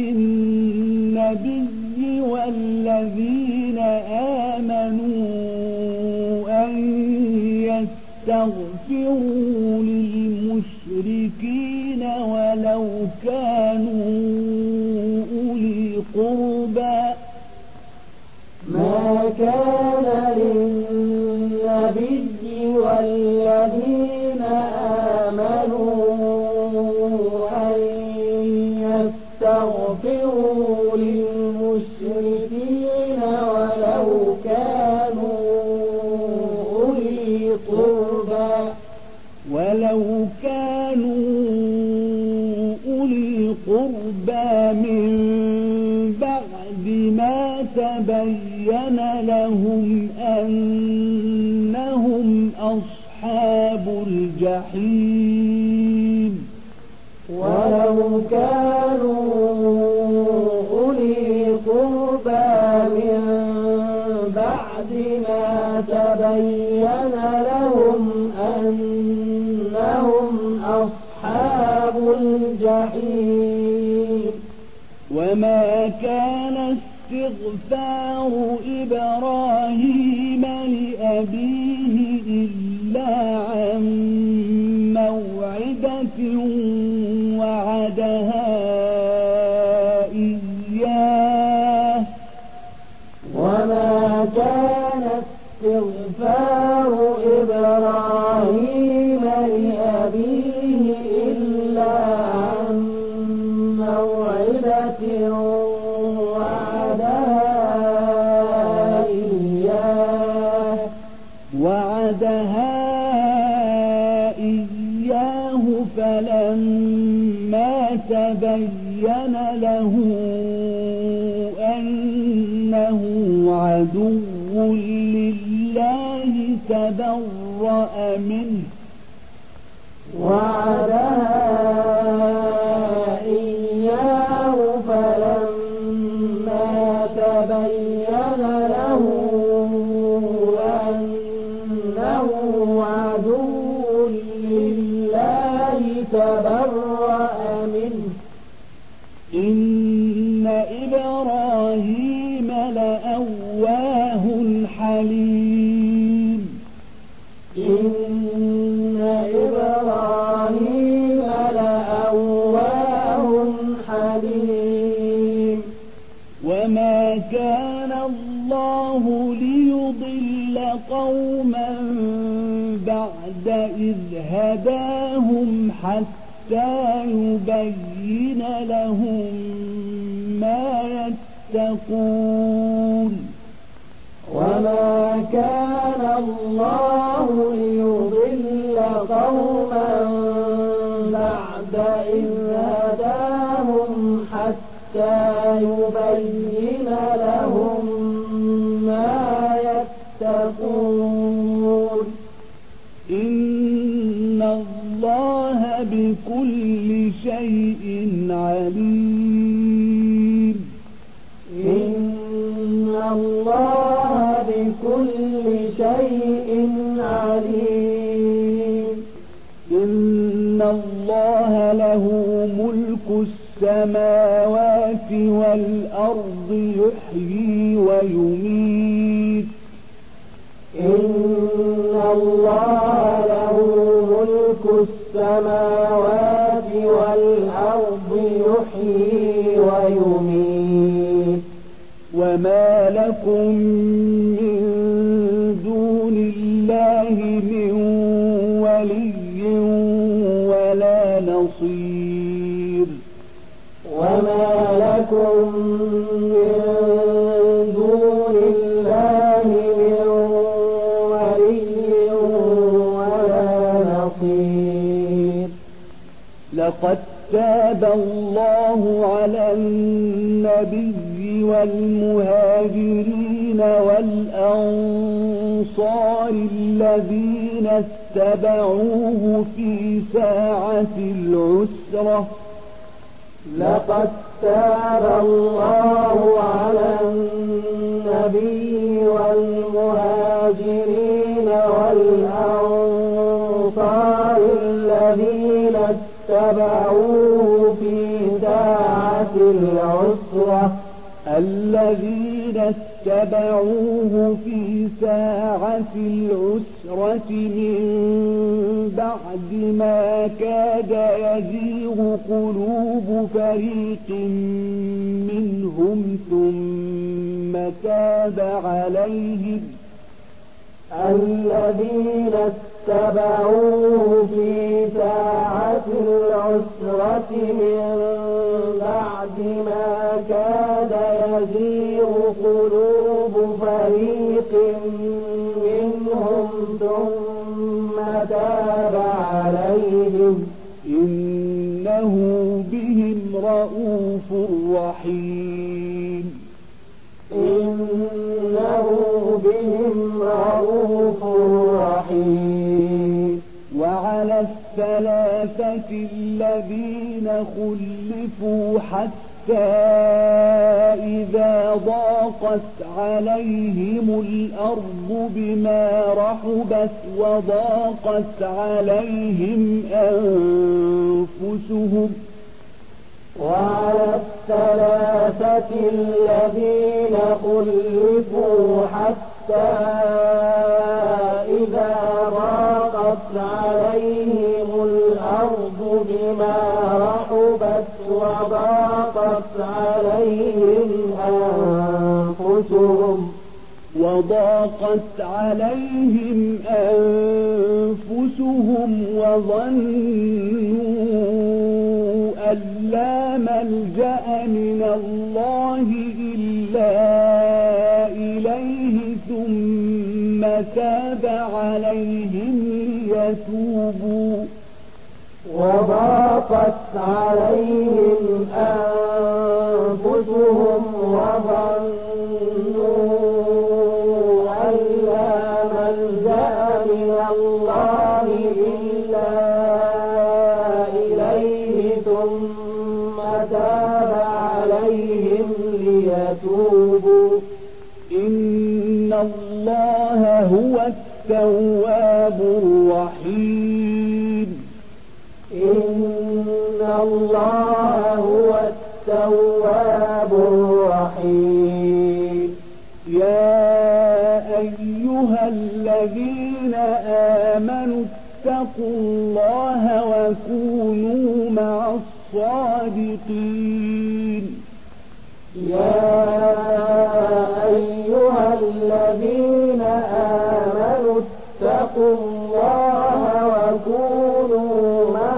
للنبي والذين آمنوا أن يستغفروا للمشركين ولو كانوا أولي قربى ما كان للنبي والذين آمنوا أن يستغفروا للمشركين ولو كانوا أولي قربى ولو كانوا أولي قربى من بعد ما تبين لهم أنهم أصحاب الجحيم. ولو كانوا أولي قربى من بعد ما تبين لهم أنهم أصحاب الجحيم. وما كان استغفار إبراهيم لأبيه إلا عن موعدة وعدها إياه وما كان استغفار إبراهيم لأبيه إلا عن موعدة وعدها إياه وعدها إياه فلما تبين له أنه عدو لله تبرأ منه وعدها إياه فلما تبين له أنه عدو لله تبرأ منه. إن إبراهيم لأواه حليم. إن إبراهيم لأواه حليم. وما كان الله ليضل قوما بعد إذ هداهم حتى يبين لهم ما يتقون. وما كان الله ليضل قوما بعد إذ هداهم حتى يبين لهم ما يتقون. إن الله بكل شيء عليم. إن الله بكل شيء عليم. إن الله له ملك السماوات والأرض يحيي ويميت. إن الله له ملك السماوات والأرض يحيي ويميت. وما لكم من دون الله من ولي ولا نصير. وما لكم من دون الله من ولي ولا نصير. لقد تاب الله على النبي والمهاجرين والأنصار الذين اتبعوه في ساعة العسرة. لقد تاب الله على النبي والمهاجرين والأنصار أنصار الذين اتبعوه في ساعة العسرة الذين اتبعوه في ساعة العسرة من بعد ما كاد يزيغ قلوب فريق منهم ثم تاب عليهم الذين اتبعوه في ساعة العسرة من بعد ما كاد يزيغ قلوب فريق منهم ثم تاب عليهم إنه بهم رءوف رحيم إنه بهم رءوف رحيم وعلى الثلاثة الذين خلفوا حتى إذا ضاقت عليهم الأرض بما رحبت وضاقت عليهم أنفسهم وعلى الثلاثة الذين خلفوا حتى إذا ضاقت عليهم الأرض بما رحبت وضاقت عليهم أنفسهم وضاقت عليهم أنفسهم وظنوا أن لا ملجأ من الله إلا إليه ثم تاب عليهم ليتوبوا وضاقت عليهم أنفسهم وظنوا أن لا ملجأ من الله إلا إليه ثم تاب عليهم ليتوبوا إن الله هو التواب الرحيم إن الله هو التواب الرحيم يا أيها الذين آمنوا اتقوا الله وكونوا مع الصادقين يا أيها الذين آمنوا اتقوا الله وكونوا مع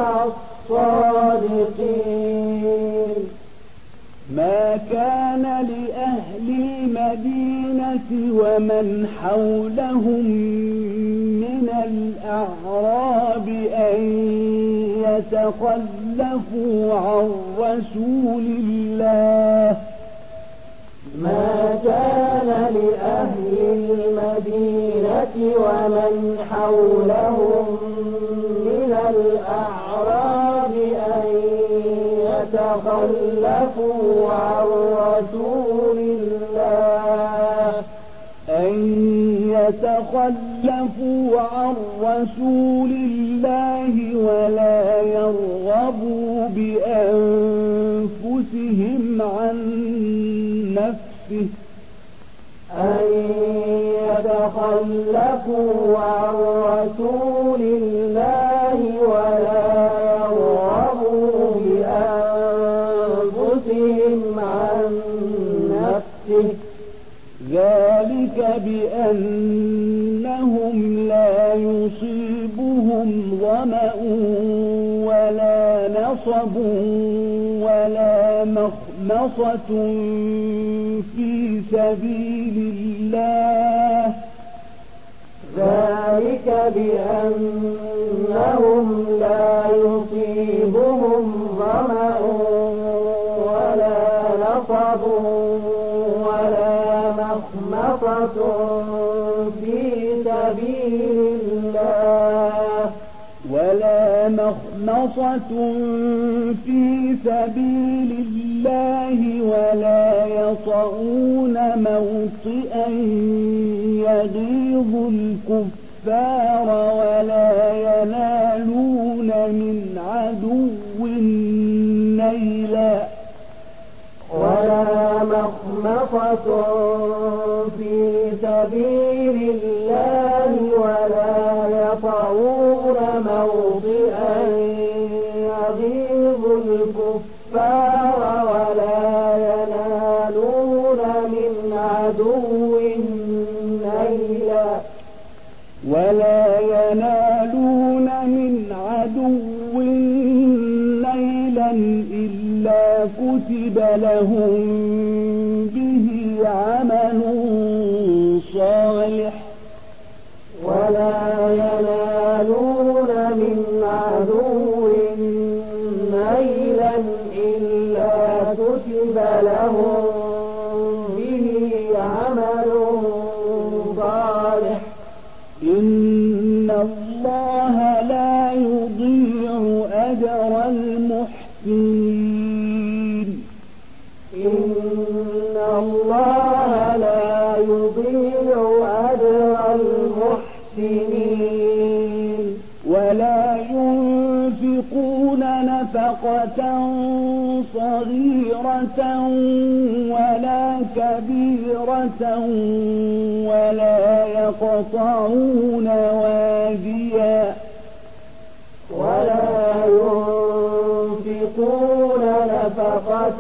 الصادقين ما كان لأهل المدينة ومن حولهم من الأعراب أن يتخلفوا عن رسول الله ما كان لأهل المدينة ومن حولهم من الأعراب أن يتخلفوا عن رسول الله أن يتخلفوا عن رسول الله ولا يرغبوا بأنفسهم عن نفسه أن يتخلفوا عن رسول الله ولا يرغبوا بأنفسهم عن نفسه ذلك بأنهم لا يصيبهم ظمأ ولا نصب ولا مخمصة في سبيل الله ذلك بأنهم لا يصيبهم ظمأ ولا نصب ولا مخمصة في سبيل الله ولا مخمصة في سبيل الله ولا يطعون موطئا يغيظ الكفار الكفار ولا ينالون من عدو نيلا ولا مخمصة في سبيل الله ولا يطعون موطئا يغيظ الكفار ولا ينالون من عدو نيلا ولا ينالون من عدو نيلا إلا كتب لهم به عمل صالح ولا ينالون من عدو نيلا إلا كتب لهم به عمل صالح إن الله لا يضيع أجر المحسنين إن الله لا يضيع أجر المحسنين ولا ينفقون نفقة صغيرة ولا كبيرة ولا يقطعون واديا ولا ينفقون نفقة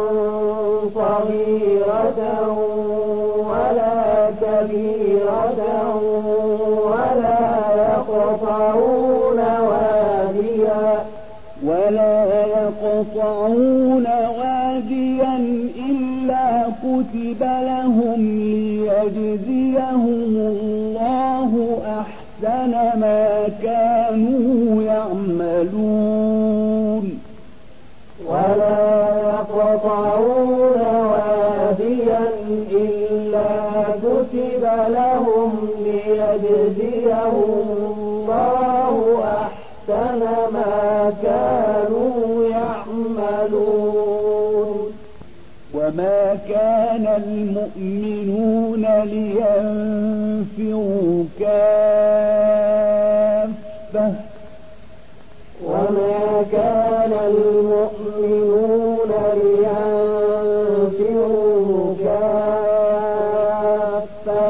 صغيرة ولا كبيرة ولا يقطعون واديا ولا يقطعون واديا إلا كتب لهم ليجزيهم الله أحسن ما كانوا يعملون ولا يقطعون واديا إلا كتب لهم ليجزيهم الله أحسن ما كانوا يعملون وما كان المؤمنون لينفروا كافة وما كان المؤمنون لينفروا كافة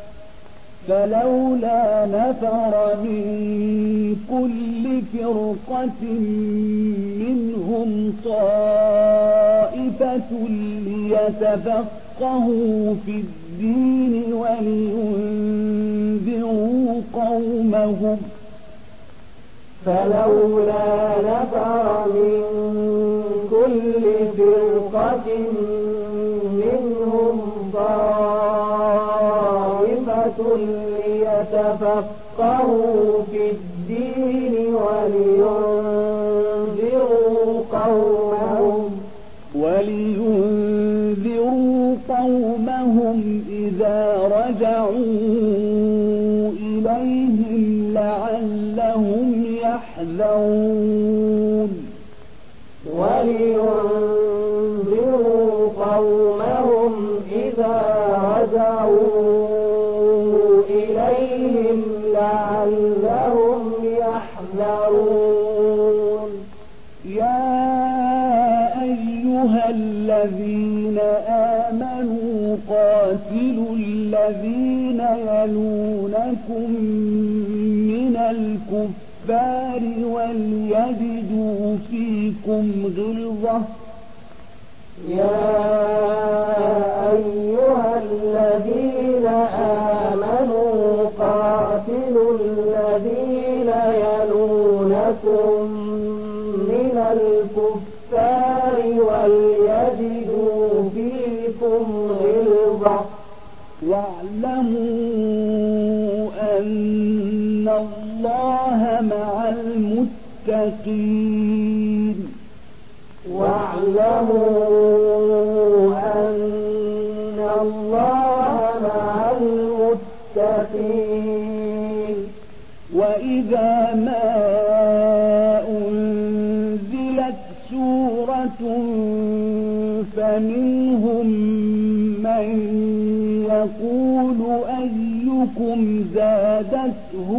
فلولا نفر من كل فرقة منهم طائفة ليتفقهوا في الدين ولينذروا قومهم فلولا نفر من كل فرقة منهم طائفة ليتفقهوا في الدين ولينذروا قومهم ولينذروا قومهم إذا رجعوا إليهم لعلهم يحذرون ولينذروا قومهم إذا رجعوا إليهم لعلهم يحذرون يا أيها الذين آمنوا قاتلوا الذين يلونكم من الكفار وليجدوا فيكم غلظة يا أيها الذين آمنوا قاتلوا الذين يلونكم من الكفار وليجدوا فيكم غلظة واعلموا أن الله مع المتقين واعلموا أن الله مع المتقين وإذا ما أنزلت سورة فمنهم من يقول أيكم زادته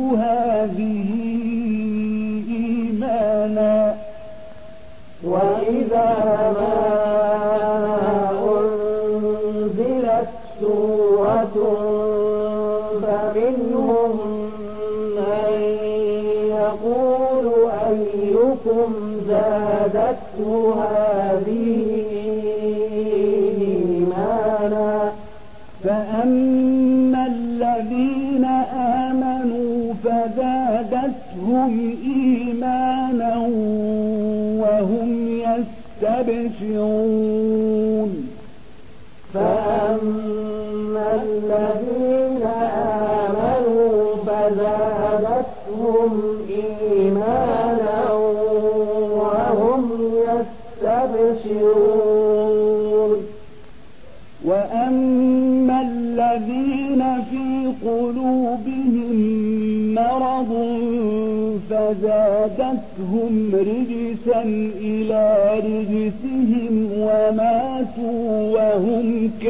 أحدكم زادته هذه إيمانا فأما الذين آمنوا فزادتهم إيمانا وهم يستبشرون فأما الذين آمنوا فزادتهم إيمانا وهم يستبشرون وأما الذين في قلوبهم مرض فزادتهم رجسا إلى رجسهم وماتوا وهم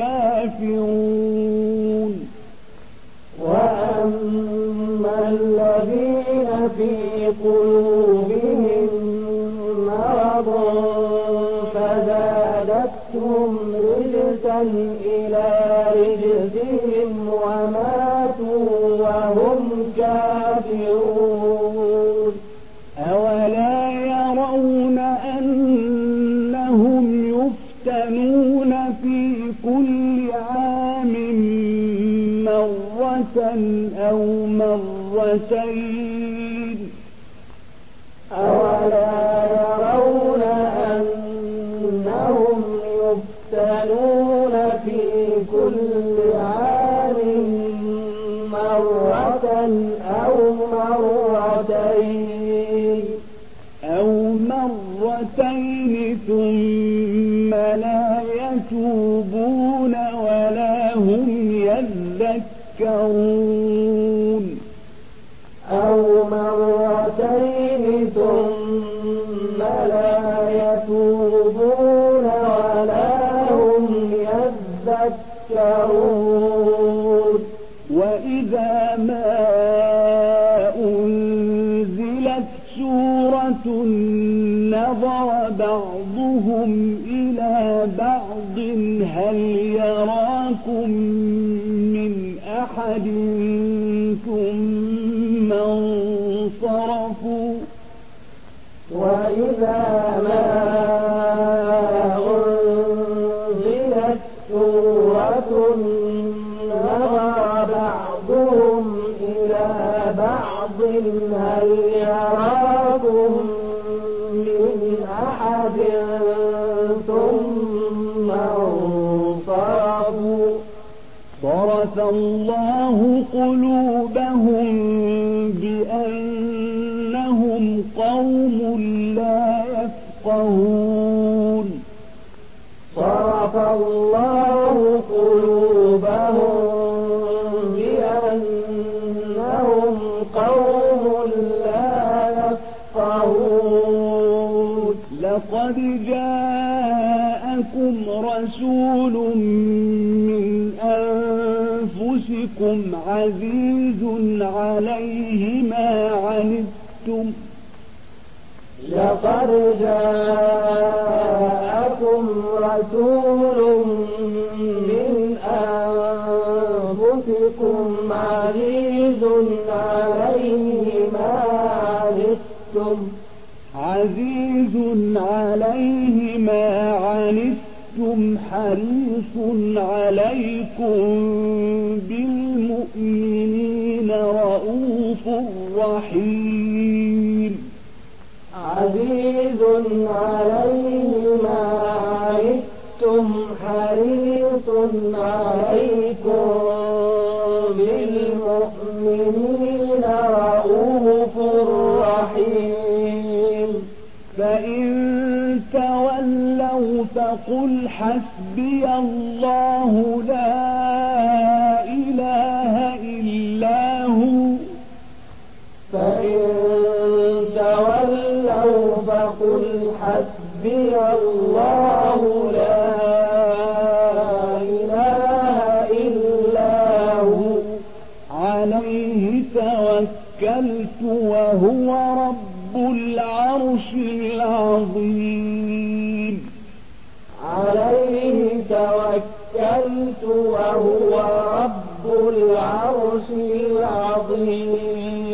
كافرون وأما الذين في قلوبهم مرض فزادتهم رجسا إلى رجسهم وماتوا وهم كافرون أولا يرون أنهم يفتنون في كل عام مرة أو مرتين أولا يرون أنهم يفتنون في كل عام مرة أو مرتين أو مرتين ثم لا يتوبون ولا هم يذكرون أو مرتين ثم لا يتوبون ولا هم يذكرون وإذا ما أنزلت سورة نظر بعضهم إلى بعض هل يراكم من أحد ثم انصرفوا وإذا ما أنزلت سورة نظر بعضهم إلى بعض هل يراكم من أحد ثم انصرفوا صرف الله قلوبهم بأنهم قوم لا يفقهون صرف الله قلوبهم بأنهم قوم لا يفقهون لقد جاءكم رسول من أنفسكم عزيز عليه ما عنتم لقد جاءكم رسول من أنفسكم عزيز عليه ما عنتم عزيز عليه ما عنتم حريص عليكم بالمؤمنين رؤوف رحيم عزيز عليه ما عنتم حريص عليكم بالمؤمنين رؤوف رحيم فإن تولوا فقل حسبي الله لا إله إلا هو فإن تولوا فقل حسبي الله لا إله إلا هو عليه توكلت وهو رب العرش العظيم عليه توكلت وهو رب العرش العظيم